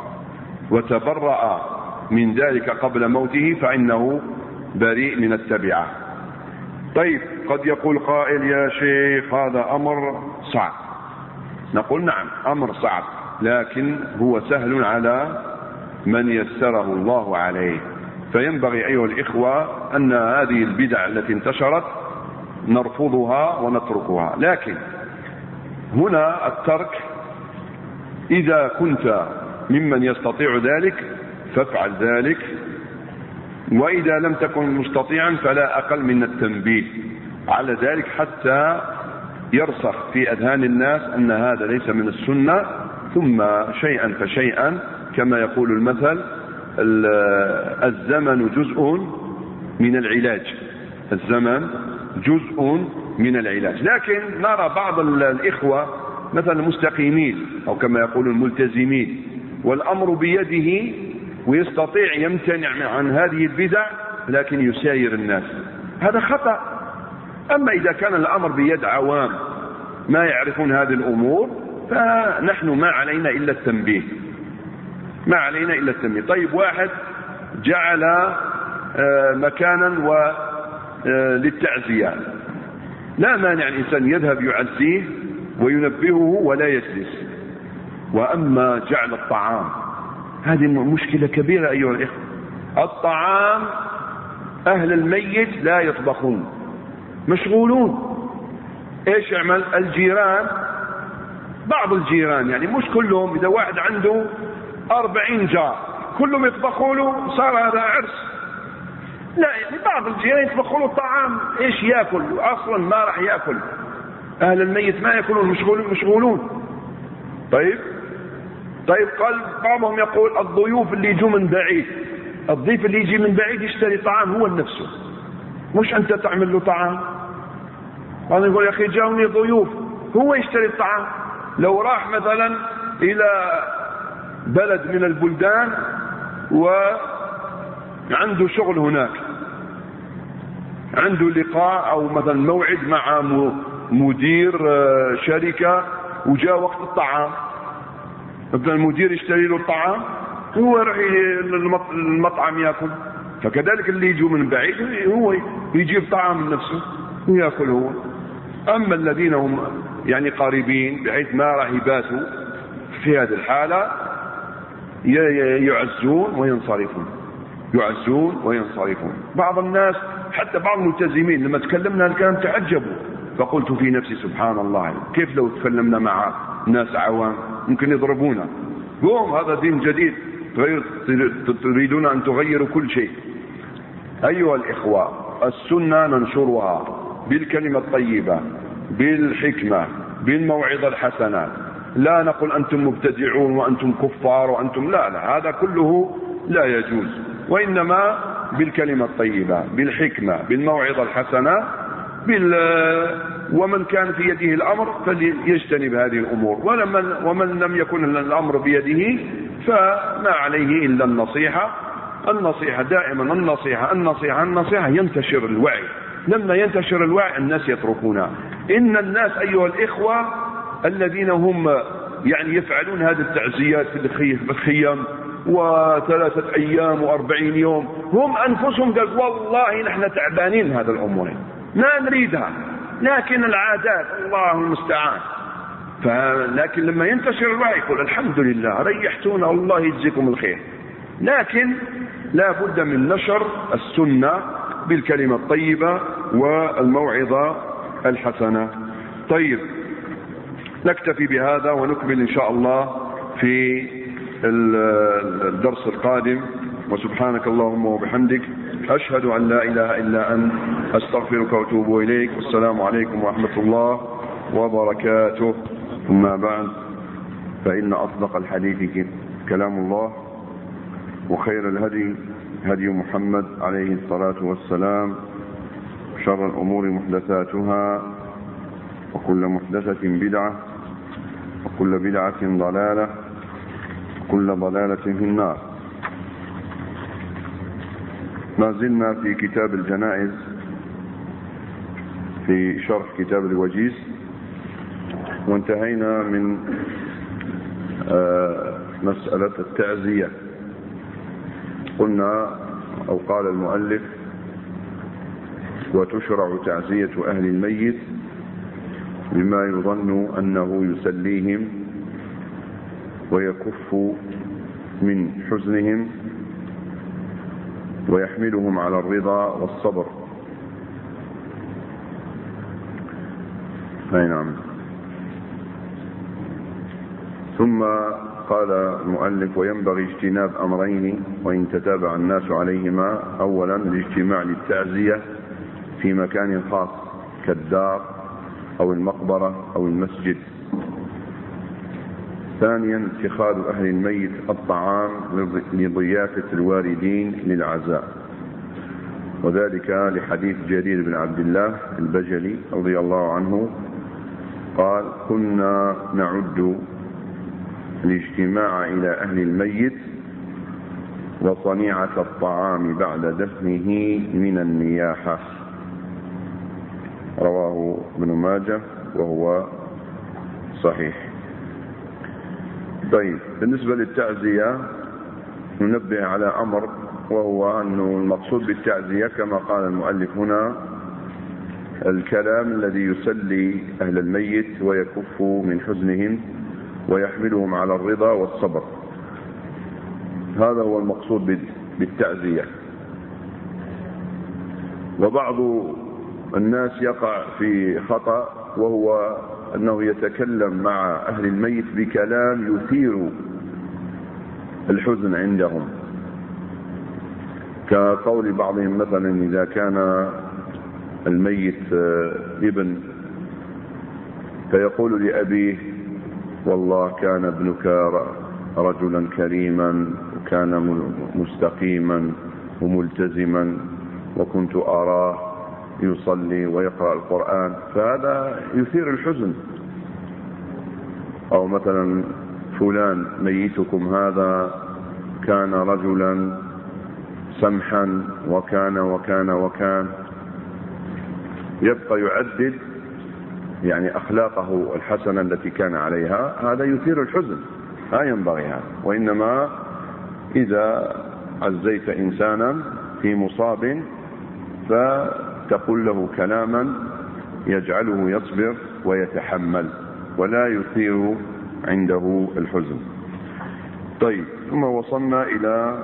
Speaker 1: وتبرأ من ذلك قبل موته فإنه بريء من التبعة. طيب، قد يقول قائل يا شيخ هذا أمر صعب. نقول نعم، أمر صعب، لكن هو سهل على من يسره الله عليه. فينبغي أيها الإخوة أن هذه البدع التي انتشرت نرفضها ونتركها، لكن هنا الترك، إذا كنت ممن يستطيع ذلك فافعل ذلك، وإذا لم تكن مستطيعا فلا أقل من التنبيه على ذلك حتى يرسخ في أذهان الناس أن هذا ليس من السنة. ثم شيئا فشيئا كما يقول المثل، الزمن جزء من العلاج، الزمن جزء من العلاج. لكن نرى بعض الإخوة مثلا المستقيمين أو كما يقول الملتزمين والأمر بيده ويستطيع يمتنع عن هذه البدع لكن يساير الناس، هذا خطأ. أما إذا كان الأمر بيد عوام ما يعرفون هذه الأمور فنحن ما علينا إلا التنبيه، ما علينا إلا التنبيه. طيب، واحد جعل مكانا للتعزية، لا مانع الإنسان يذهب يعزيه وينبهه ولا يجلس. وأما جعل الطعام، هذه مشكلة كبيرة أيها الإخوة. الطعام أهل الميت لا يطبخون، مشغولون. إيش يعمل الجيران؟ بعض الجيران، يعني مش كلهم، إذا واحد عنده 40 جار كلهم يطبخوا له صار هذا عرس. لا، يعني بعض الجيران يطبخوا له الطعام، إيش يأكل؟ أصلا ما راح يأكل. أهل الميت ما يأكلون، مشغولون. طيب، قال بعضهم يقول الضيوف اللي يجوا من بعيد، الضيف اللي يجي من بعيد يشتري طعام هو نفسه، مش أنت تعمل له طعام. أنا يقول يا أخي جاوني ضيوف، هو يشتري الطعام. لو راح مثلا إلى بلد من البلدان وعنده شغل هناك، عنده لقاء أو مثلا موعد مع مدير شركة وجاء وقت الطعام، مثلا المدير يشتري له الطعام هو يروح المطعم يأكل. فكذلك اللي يجوا من بعيد هو يجيب طعام من نفسه ويأكل هو. أما الذين هم يعني قريبين بحيث ما راح يباتوا، في هذه الحالة يعزون وينصرفون، يعزون وينصرفون. بعض الناس حتى بعض الملتزمين لما تكلمنا الكلام تعجبوا، فقلت في نفسي سبحان الله، كيف لو تكلمنا مع ناس عوام ممكن يضربونا. قوم، هذا دين جديد تريدون أن تغيروا كل شيء. أيها الإخوة، السنة ننشرها بالكلمة الطيبة، بالحكمة، بالموعظة الحسنة. لا نقول أنتم مبتدعون وأنتم كفار وأنتم لا، هذا كله لا يجوز، وإنما بالكلمة الطيبة، بالحكمة، بالموعظة الحسنة، ومن كان في يده الأمر فليجتنب هذه الأمور، ومن لم يكن الأمر بيده فما عليه إلا النصيحة. النصيحة دائما، النصيحة ينتشر الوعي. لما ينتشر الوعي الناس يتركونها. إن الناس أيها الإخوة الذين هم يعني يفعلون هذه التعزيات في الخيام و3 أيام و40 يوم، هم أنفسهم قال والله نحن تعبانين هذا الأمور ما نريدها، لكن العادات الله المستعان. لكن لما ينتشر الوعي يقول الحمد لله ريحتونا والله يجزيكم الخير. لكن لا بد من نشر السنة بالكلمة الطيبة والموعظة الحسنة. طيب، نكتفي بهذا ونكمل إن شاء الله في الدرس القادم. وسبحانك اللهم وبحمدك، أشهد أن لا إله إلا أنت، أستغفرك وأتوب إليك. والسلام عليكم ورحمة الله وبركاته. ثم بعد، فإن أصدق الحديث كلام الله، وخير الهدي هدي محمد عليه الصلاة والسلام، شر الأمور محدثاتها، وكل محدثة بدعة، وكل بدعة ضلالة، وكل ضلالة في النار. ما زلنا في كتاب الجنائز في شرح كتاب الوجيز، وانتهينا من مسألة التعزية. قلنا أو قال المؤلف: وتشرع تعزية أهل الميت بما يظن أنه يسليهم ويكف من حزنهم ويحملهم على الرضا والصبر. أي نعم. ثم قال المؤلف: وينبغي اجتناب أمرين وإن تتابع الناس عليهما. أولا الاجتماع للتعزية في مكان خاص كالدار أو المقبرة أو المسجد. ثانيا اتخاذ أهل الميت الطعام لضيافة الواردين للعزاء، وذلك لحديث جرير بن عبد الله البجلي رضي الله عنه قال: كنا نعد الاجتماع إلى أهل الميت وصنيعة الطعام بعد دفنه من النياحة. رواه ابن ماجه وهو صحيح. طيب، بالنسبة للتعزية ننبه على أمر، وهو أنه المقصود بالتعزية كما قال المؤلف هنا الكلام الذي يسلي أهل الميت ويكف من حزنهم ويحملهم على الرضا والصبر. هذا هو المقصود بالتعزية. وبعض الناس يقع في خطأ، وهو أنه يتكلم مع أهل الميت بكلام يثير الحزن عندهم، كقول بعضهم مثلا: إذا كان الميت ابن فيقول لأبيه: والله كان ابنك رجلا كريما وكان مستقيما وملتزما وكنت أراه يصلي ويقرأ القرآن. فهذا يثير الحزن. أو مثلا: فلان ميتكم هذا كان رجلا سمحا وكان وكان وكان، يبقى يعدد يعني أخلاقه الحسنة التي كان عليها. هذا يثير الحزن، لا ينبغي هذا. وإنما إذا عزيت إنسانا في مصاب فتقول له كلاما يجعله يصبر ويتحمل ولا يثير عنده الحزن. طيب، ثم وصلنا إلى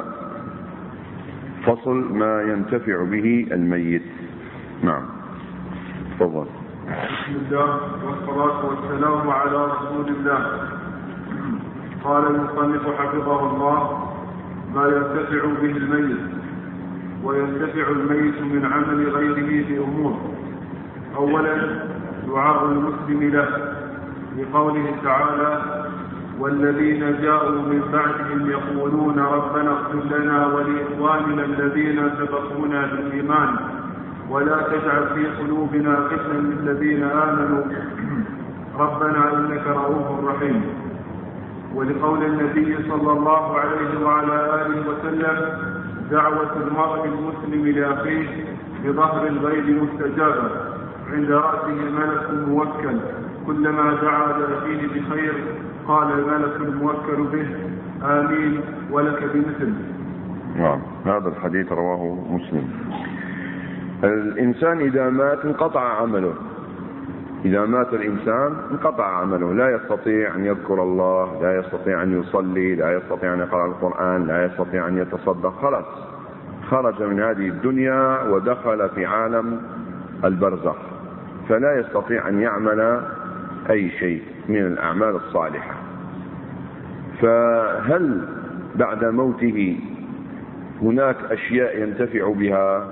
Speaker 1: فصل ما ينتفع به الميت. نعم، تفضل.
Speaker 2: بسم الله والصلاة والسلام على رسول الله. قال المصنف حفظه الله: ما ينتفع به الميت. وينتفع الميت من عمل غيره بأمور. أولا دعاء المسلم له، لقوله تعالى: والذين جاءوا من بعدهم يقولون ربنا اغفر لنا ولإخواننا الذين سبقونا بالإيمان ولا تجعل في قلوبنا غلا للذين آمنوا ربنا إنك رؤوف رحيم. ولقول النبي صلى الله عليه وعلى آله وسلم: دعوة المرء المسلم لأخيه بظهر الغيب مستجابة، عند رأسه ملك موكل، كلما دعا لأخيه بخير قال الملك الموكل به: آمين ولك بمثل.
Speaker 1: نعم، هذا الحديث رواه مسلم. الإنسان إذا مات انقطع عمله. إذا مات الإنسان انقطع عمله، لا يستطيع أن يذكر الله، لا يستطيع أن يصلي، لا يستطيع أن يقرأ القرآن، لا يستطيع أن يتصدق. خلاص، خرج من هذه الدنيا ودخل في عالم البرزخ، فلا يستطيع أن يعمل أي شيء من الأعمال الصالحة. فهل بعد موته هناك أشياء ينتفع بها؟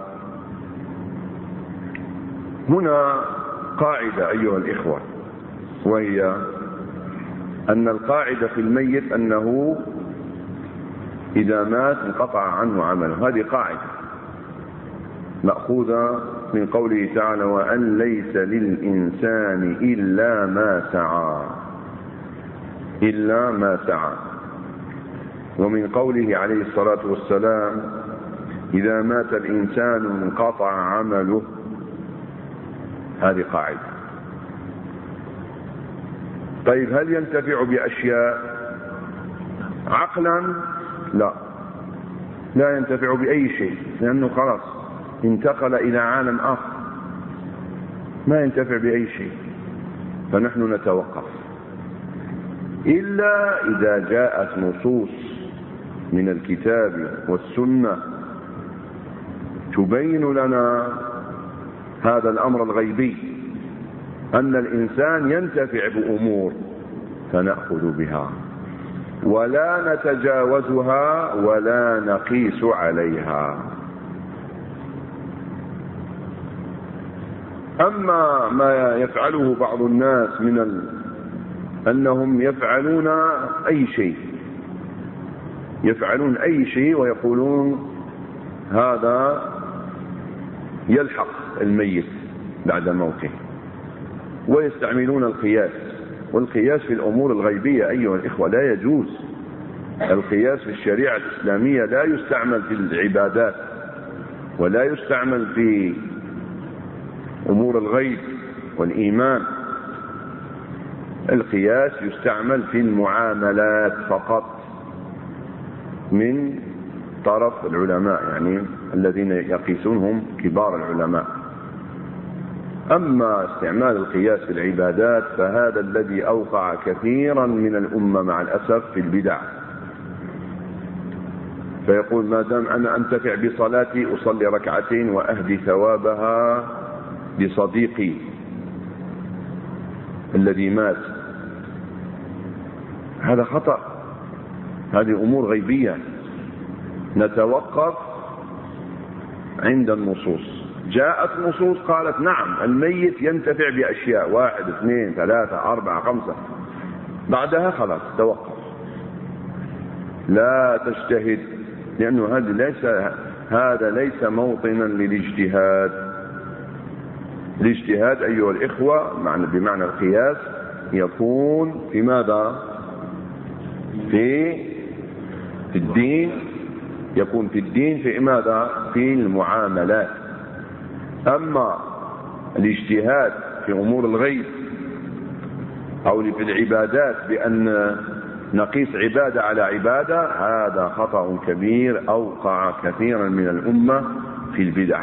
Speaker 1: هنا قاعدة أيها الإخوة، وهي أن القاعدة في الميت أنه إذا مات انقطع عنه عمله. هذه قاعدة مأخوذة من قوله تعالى: وأن ليس للإنسان إلا ما سعى، إلا ما سعى. ومن قوله عليه الصلاة والسلام: إذا مات الإنسان انقطع عمله. هذه قاعدة. طيب هل ينتفع بأشياء عقلا؟ لا ينتفع بأي شيء، لأنه خلاص انتقل إلى عالم آخر، ما ينتفع بأي شيء. فنحن نتوقف إلا إذا جاءت نصوص من الكتاب والسنة تبين لنا هذا الأمر الغيبي، أن الإنسان ينتفع بأمور فنأخذ بها ولا نتجاوزها ولا نقيس عليها. أما ما يفعله بعض الناس أنهم يفعلون أي شيء ويقولون هذا يلحق الميت بعد موته، ويستعملون القياس. والقياس في الأمور الغيبية أيها الإخوة لا يجوز. القياس في الشريعة الإسلامية لا يستعمل في العبادات ولا يستعمل في أمور الغيب والإيمان. القياس يستعمل في المعاملات فقط من طرف العلماء، يعني الذين يقيسونهم كبار العلماء. أما استعمال القياس في العبادات فهذا الذي أوقع كثيرا من الأمة مع الأسف في البدع. فيقول: ما دام أنا أنتفع بصلاتي أصلي ركعتين وأهدي ثوابها لصديقي الذي مات. هذا خطأ، هذه أمور غيبية. نتوقف عند النصوص. جاءت نصوص قالت نعم الميت ينتفع بأشياء 1 2 3 4 5، بعدها خلاص توقف، لا تجتهد، لأنه هذا ليس موطنا للاجتهاد. الاجتهاد أيها الإخوة بمعنى القياس يكون في ماذا؟ في الدين. يكون في الدين في ماذا؟ في المعاملات. أما الاجتهاد في أمور الغيب أو في العبادات بأن نقيس عبادة على عبادة، هذا خطأ كبير أوقع كثيرا من الأمة في البدع.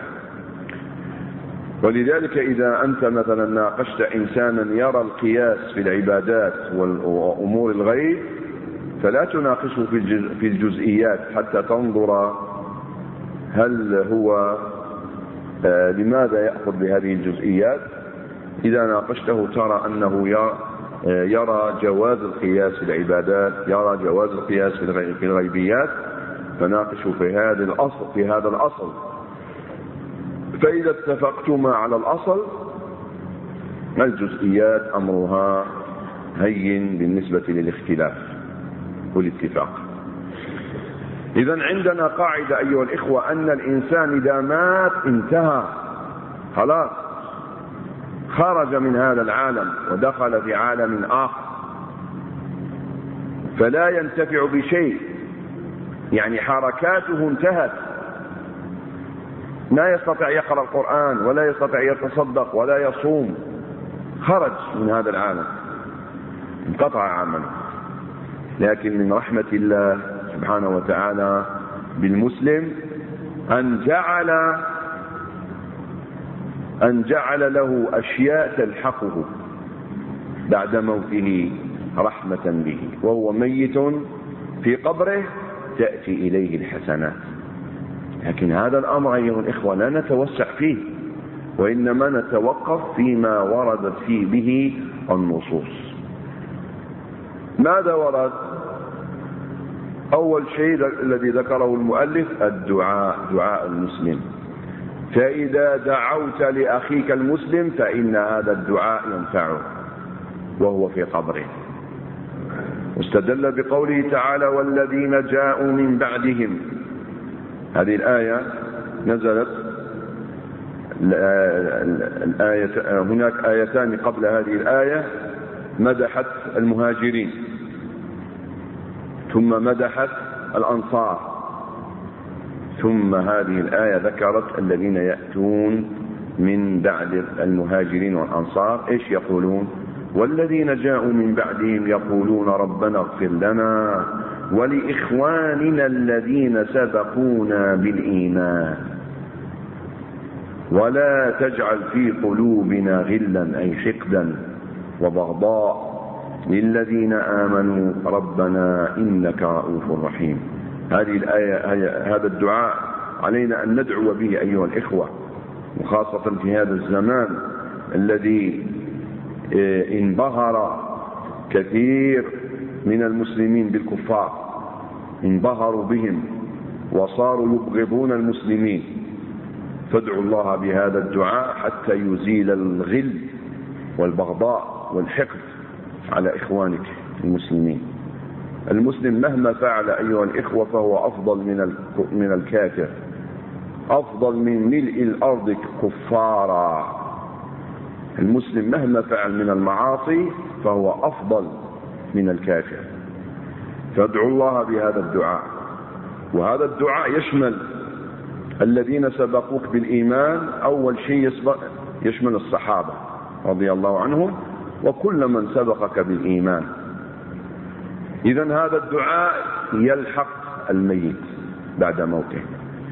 Speaker 1: ولذلك إذا أنت مثلا ناقشت إنسانا يرى القياس في العبادات وأمور الغيب فلا تناقشه في الجزئيات حتى تنظر هل هو لماذا يأخذ بهذه الجزئيات. إذا ناقشته ترى أنه يرى جواز القياس في العبادات، يرى جواز القياس في الغيبيات، فناقشه في هذا الأصل. فإذا اتفقتما على الأصل الجزئيات أمرها هين بالنسبة للاختلاف والاتفاق. إذن عندنا قاعدة أيها الإخوة أن الإنسان إذا مات انتهى، خلاص خرج من هذا العالم ودخل في عالم آخر، فلا ينتفع بشيء، يعني حركاته انتهت، لا يستطيع يقرأ القرآن ولا يستطيع يتصدق ولا يصوم، خرج من هذا العالم، انقطع عمله. لكن من رحمة الله سبحانه وتعالى بالمسلم أن جعل له أشياء تلحقه بعد موته رحمة به، وهو ميت في قبره تأتي إليه الحسنات. لكن هذا الأمر أيها الإخوة لا نتوسع فيه، وإنما نتوقف فيما وردت فيه به النصوص. ماذا ورد؟ أول شيء الذي ذكره المؤلف الدعاء، دعاء المسلم. فإذا دعوت لأخيك المسلم فإن هذا الدعاء ينفعه وهو في قبره. واستدل بقوله تعالى والذين جاءوا من بعدهم. هذه الآية نزلت هناك آيتان قبل هذه الآية مدحت المهاجرين ثم مدحت الأنصار، ثم هذه الآية ذكرت الذين يأتون من بعد المهاجرين والأنصار. إيش يقولون؟ والذين جاءوا من بعدهم يقولون ربنا اغفر لنا ولإخواننا الذين سبقونا بالإيمان ولا تجعل في قلوبنا غلا أي حقدا وبغضاء للذين آمنوا ربنا إنك رؤوف رحيم. هذه الآية، هذا الدعاء علينا أن ندعو به أيها الإخوة، وخاصة في هذا الزمان الذي انبهر كثير من المسلمين بالكفار، انبهروا بهم وصاروا يبغضون المسلمين. فادعوا الله بهذا الدعاء حتى يزيل الغل والبغضاء والحقد على إخوانك المسلمين. المسلم مهما فعل أيها الإخوة فهو أفضل من الكافر، أفضل من ملء الأرض كفارا. المسلم مهما فعل من المعاصي فهو أفضل من الكافر. فادعوا الله بهذا الدعاء، وهذا الدعاء يشمل الذين سبقوك بالإيمان. أول شيء يشمل الصحابة رضي الله عنهم وكل من سبقك بالإيمان. إذن هذا الدعاء يلحق الميت بعد موته.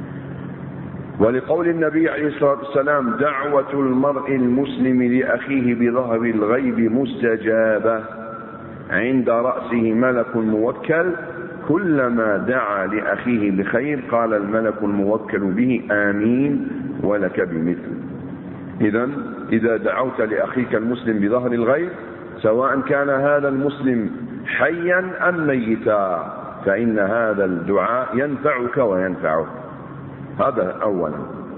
Speaker 1: ولقول النبي عليه الصلاة والسلام دعوة المرء المسلم لأخيه بظهر الغيب مستجابة عند رأسه ملك موكل كلما دعا لأخيه بخير قال الملك الموكل به آمين ولك بمثل. إذن إذا دعوت لأخيك المسلم بظهر الغيب سواء كان هذا المسلم حيا أم ميتا فإن هذا الدعاء ينفعك وينفعه. هذا أولا.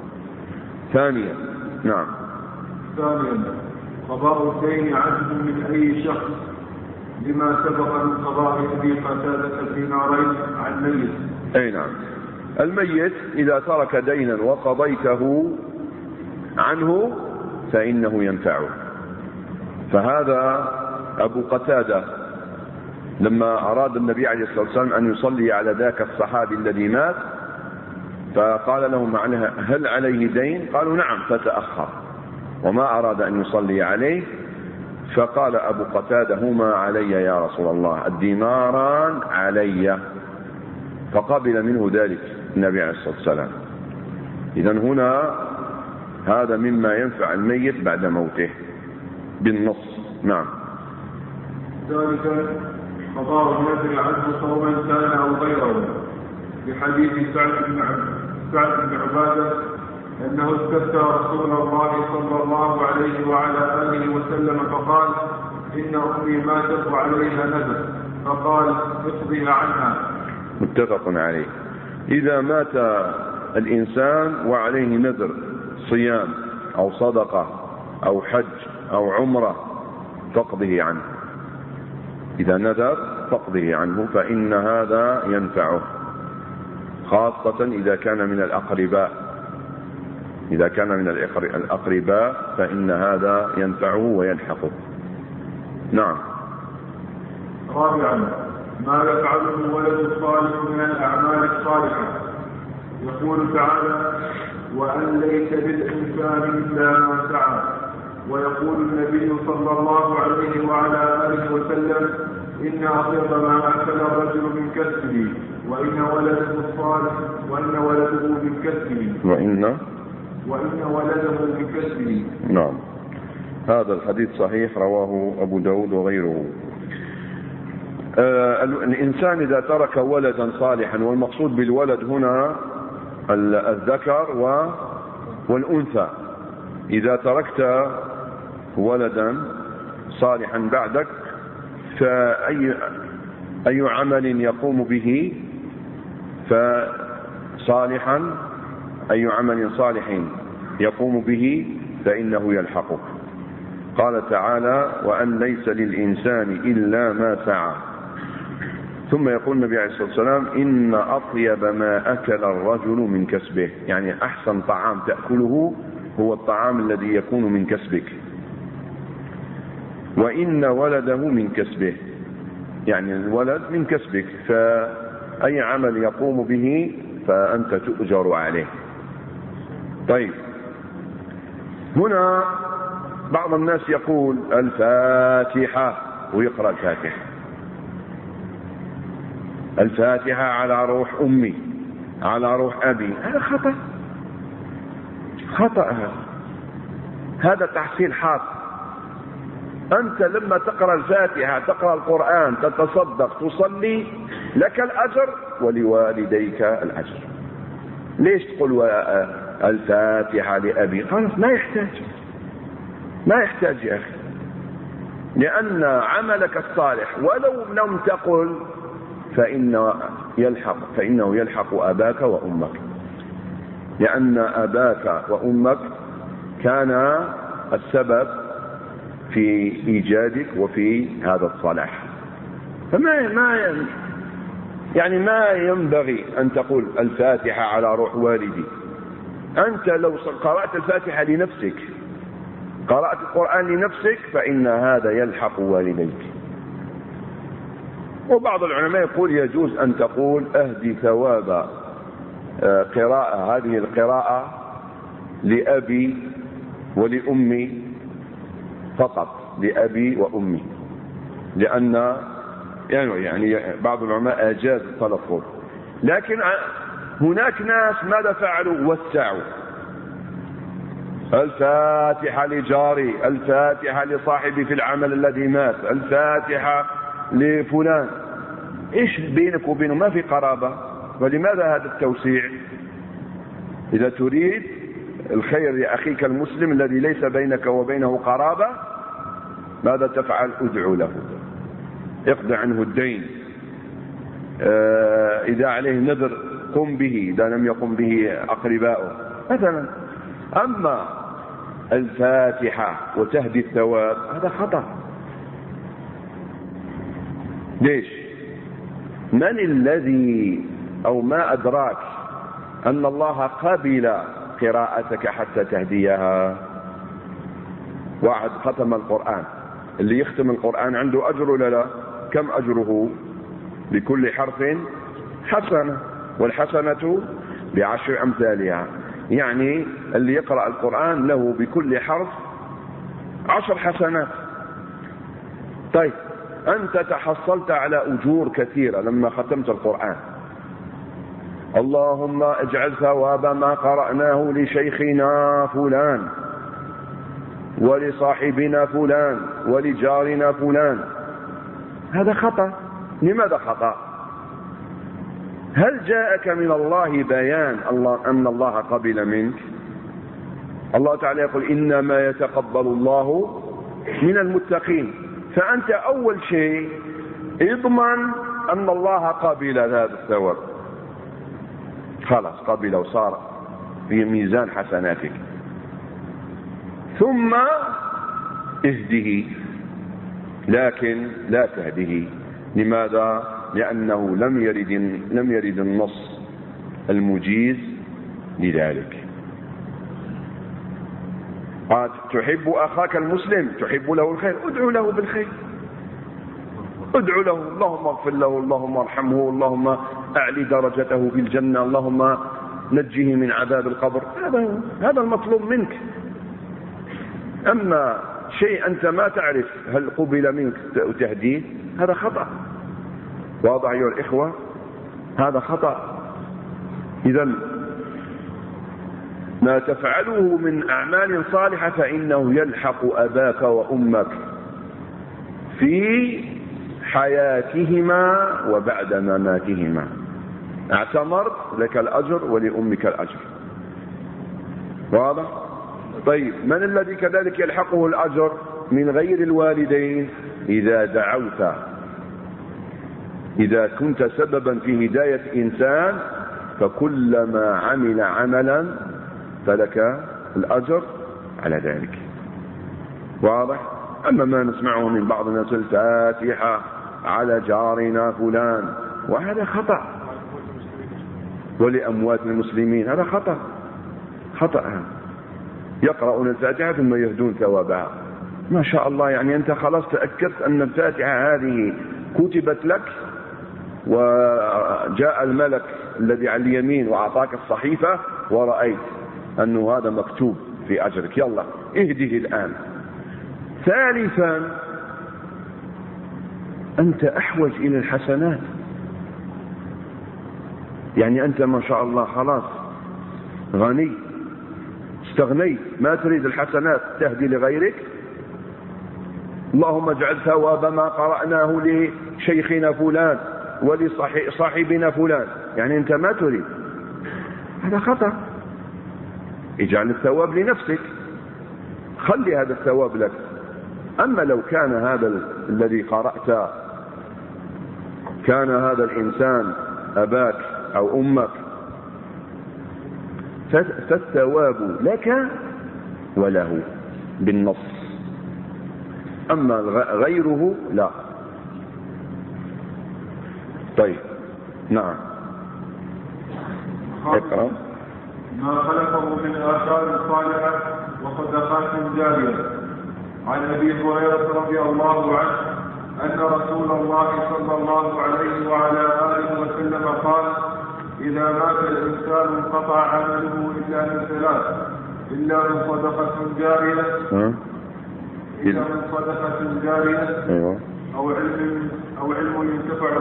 Speaker 1: ثانيا نعم.
Speaker 2: ثانيا قضاء الدين عجز من أي شخص لما سبق من قضاء أبي قتادة في نارين عن ميت.
Speaker 1: أي نعم. الميت إذا ترك دينا وقضيته عنه فإنه ينفعه. فهذا أبو قتادة لما أراد النبي عليه الصلاة والسلام أن يصلي على ذاك الصحابي الذي مات فقال لهم هل عليه دين؟ قالوا نعم، فتأخر وما أراد أن يصلي عليه. فقال أبو قتادة هما علي يا رسول الله، الديناران علي. فقبل منه ذلك النبي عليه الصلاة والسلام. إذن هنا هذا مما ينفع الميت بعد موته بالنص. نعم.
Speaker 2: ذلك قضاء النذر عنه صوما كان أو غيره بحديث سعد بن عبادة أنه استفتى رسول الله صلى الله عليه وعلى آله وسلم فقال إن أمي ماتت وعليها نذر فقال اقضيها عنها.
Speaker 1: متفق عليه. إذا مات الإنسان وعليه نذر صيام أو صدقة أو حج أو عمرة فاقضه عنه. إذا نذر فاقضه عنه فإن هذا ينفعه، خاصة إذا كان من الأقرباء. إذا كان من الأقرباء فإن هذا ينفعه ويلحقه. نعم.
Speaker 2: رابعا ما يفعله الولد الصالح من الأعمال الصالحة. يقول تعالى وأن ليس للإنسان إلا ما سعى. ويقول النبي صلى الله عليه وعلى آله وسلم إن أطيب ما أكل الرجل من كسبه وإن ولده الصالح وإن ولده من كسبه وإن ولده من كسبه.
Speaker 1: نعم. هذا الحديث صحيح رواه أبو داود وغيره. الإنسان إذا ترك ولدا صالحا، والمقصود بالولد هنا الذكر والأنثى، إذا تركت ولدا صالحا بعدك فأي عمل يقوم به فصالحا أي عمل صالح يقوم به فإنه يلحقك. قال تعالى وأن ليس للإنسان إلا ما سعى. ثم يقول النبي عليه الصلاة والسلام: إن أطيب ما أكل الرجل من كسبه، يعني أحسن طعام تأكله هو الطعام الذي يكون من كسبك. وإن ولده من كسبه، يعني الولد من كسبك، فأي عمل يقوم به فأنت تؤجر عليه. طيب، هنا بعض الناس يقول الفاتحة ويقرأ الفاتحة، الفاتحة على روح أمي، على روح أبي. هذا خطأ، خطأ. هذا تحصيل حاصل. أنت لما تقرأ الفاتحة، تقرأ القرآن، تتصدق، تصلي، لك الأجر ولوالديك الأجر. ليش تقول الفاتحة لأبي؟ خلاص ما يحتاج، ما يحتاج يا أخي، لأن عملك الصالح ولو لم تقل فإنه يلحق أباك وأمك، لأن أباك وأمك كان السبب في إيجادك وفي هذا الصلاح. فما ما ينبغي أن تقول الفاتحة على روح والدي. أنت لو قرأت الفاتحة لنفسك، قرأت القرآن لنفسك، فإن هذا يلحق والديك. وبعض العلماء يقول يجوز أن تقول أهدي ثواب قراءة هذه القراءة لأبي ولأمي فقط، لأبي وأمي، لأن يعني بعض العلماء أجاز التلفظ. لكن هناك ناس ماذا فعلوا؟ وسعوا: الفاتحة لجاري، الفاتحة لصاحبي في العمل الذي مات، الفاتحة لفلان. إيش بينك وبينه؟ ما في قرابة، ولماذا هذا التوسيع؟ إذا تريد الخير لأخيك المسلم الذي ليس بينك وبينه قرابة، ماذا تفعل؟ ادعو له، اقضي عنه الدين، إذا عليه نذر قم به إذا لم يقم به أقرباؤه مثلا. أما الفاتحة وتهدي الثواب هذا خطأ. ليش؟ من الذي أو ما أدراك أن الله قبل قراءتك حتى تهديها؟ واحد ختم القرآن، اللي يختم القرآن عنده أجر ولا لا؟ كم أجره؟ بكل حرف حسنة، والحسنة ب10 أمثالها. يعني اللي يقرأ القرآن له بكل حرف 10 حسنات. طيب، أنت تحصلت على أجور كثيرة لما ختمت القرآن. اللهم اجعل ثواب ما قرأناه لشيخنا فلان ولصاحبنا فلان ولجارنا فلان. هذا خطأ. لماذا خطأ؟ هل جاءك من الله بيان أن الله قبل منك؟ الله تعالى يقول إنما يتقبل الله من المتقين. فأنت أول شيء اضمن أن الله قبل هذا الثواب، خلاص قبل وصار في ميزان حسناتك. ثم اهده، لكن لا تهده. لماذا؟ لأنه لم يرد النص المجيز لذلك. تحب أخاك المسلم، تحب له الخير، ادعو له بالخير، ادعو له اللهم اغفر له، اللهم ارحمه، اللهم أعلي درجته في الجنة، اللهم نجه من عذاب القبر. هذا المطلوب منك. أما شيء أنت ما تعرف هل قبل منك تهديه، هذا خطأ. واضح أيها الإخوة؟ هذا خطأ. إذن ما تفعله من أعمال صالحة فإنه يلحق أباك وأمك في حياتهما وبعد مماتهما. اعتمرت لك الأجر ولأمك الأجر. واضح؟ طيب، من الذي كذلك يلحقه الأجر من غير الوالدين؟ إذا دعوت، إذا كنت سببا في هداية إنسان، فكلما عمل عملا فلك الأجر على ذلك. واضح؟ أما ما نسمعه من بعض الناس الفاتحة على جارنا فلان، وهذا خطأ. ولأموات المسلمين، هذا خطأ. يقرؤون الفاتحة ثم يهدون ثوابها. ما شاء الله، يعني أنت خلاص تأكدت أن الفاتحة هذه كتبت لك، وجاء الملك الذي على اليمين وأعطاك الصحيفة ورأيت أنه هذا مكتوب في أجرك، يلا اهده الآن. ثالثا، أنت أحوج إلى الحسنات، يعني أنت ما شاء الله خلاص غني، استغنيت، ما تريد الحسنات تهدي لغيرك. اللهم اجعل ثواب ما قرأناه لشيخنا فلان ولصاحبنا فلان، يعني أنت ما تريد، هذا خطأ. اجعل الثواب لنفسك، خلي هذا الثواب لك. أما لو كان هذا الذي قرأت كان هذا الإنسان أباك أو أمك، فالثواب لك وله بالنص، أما غيره لا. طيب، نعم، اقرأ.
Speaker 2: ما خلقه من آثار صالحة وصدقات جارية. عن أبي هريرة رضي الله عنه أن رسول الله صلى الله عليه وعلى آله وسلم قال: إذا مات الإنسان انقطع عمله إلا من ثلاث، إلا من صدقة جارية، أو علم ينتفع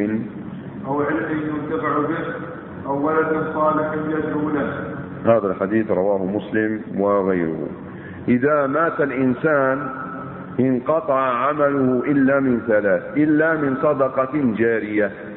Speaker 2: به، أو ولد صالح يدعو له.
Speaker 1: هذا الحديث رواه مسلم وغيره. إذا مات الإنسان انقطع عمله إلا من ثلاث، إلا من صدقة جارية.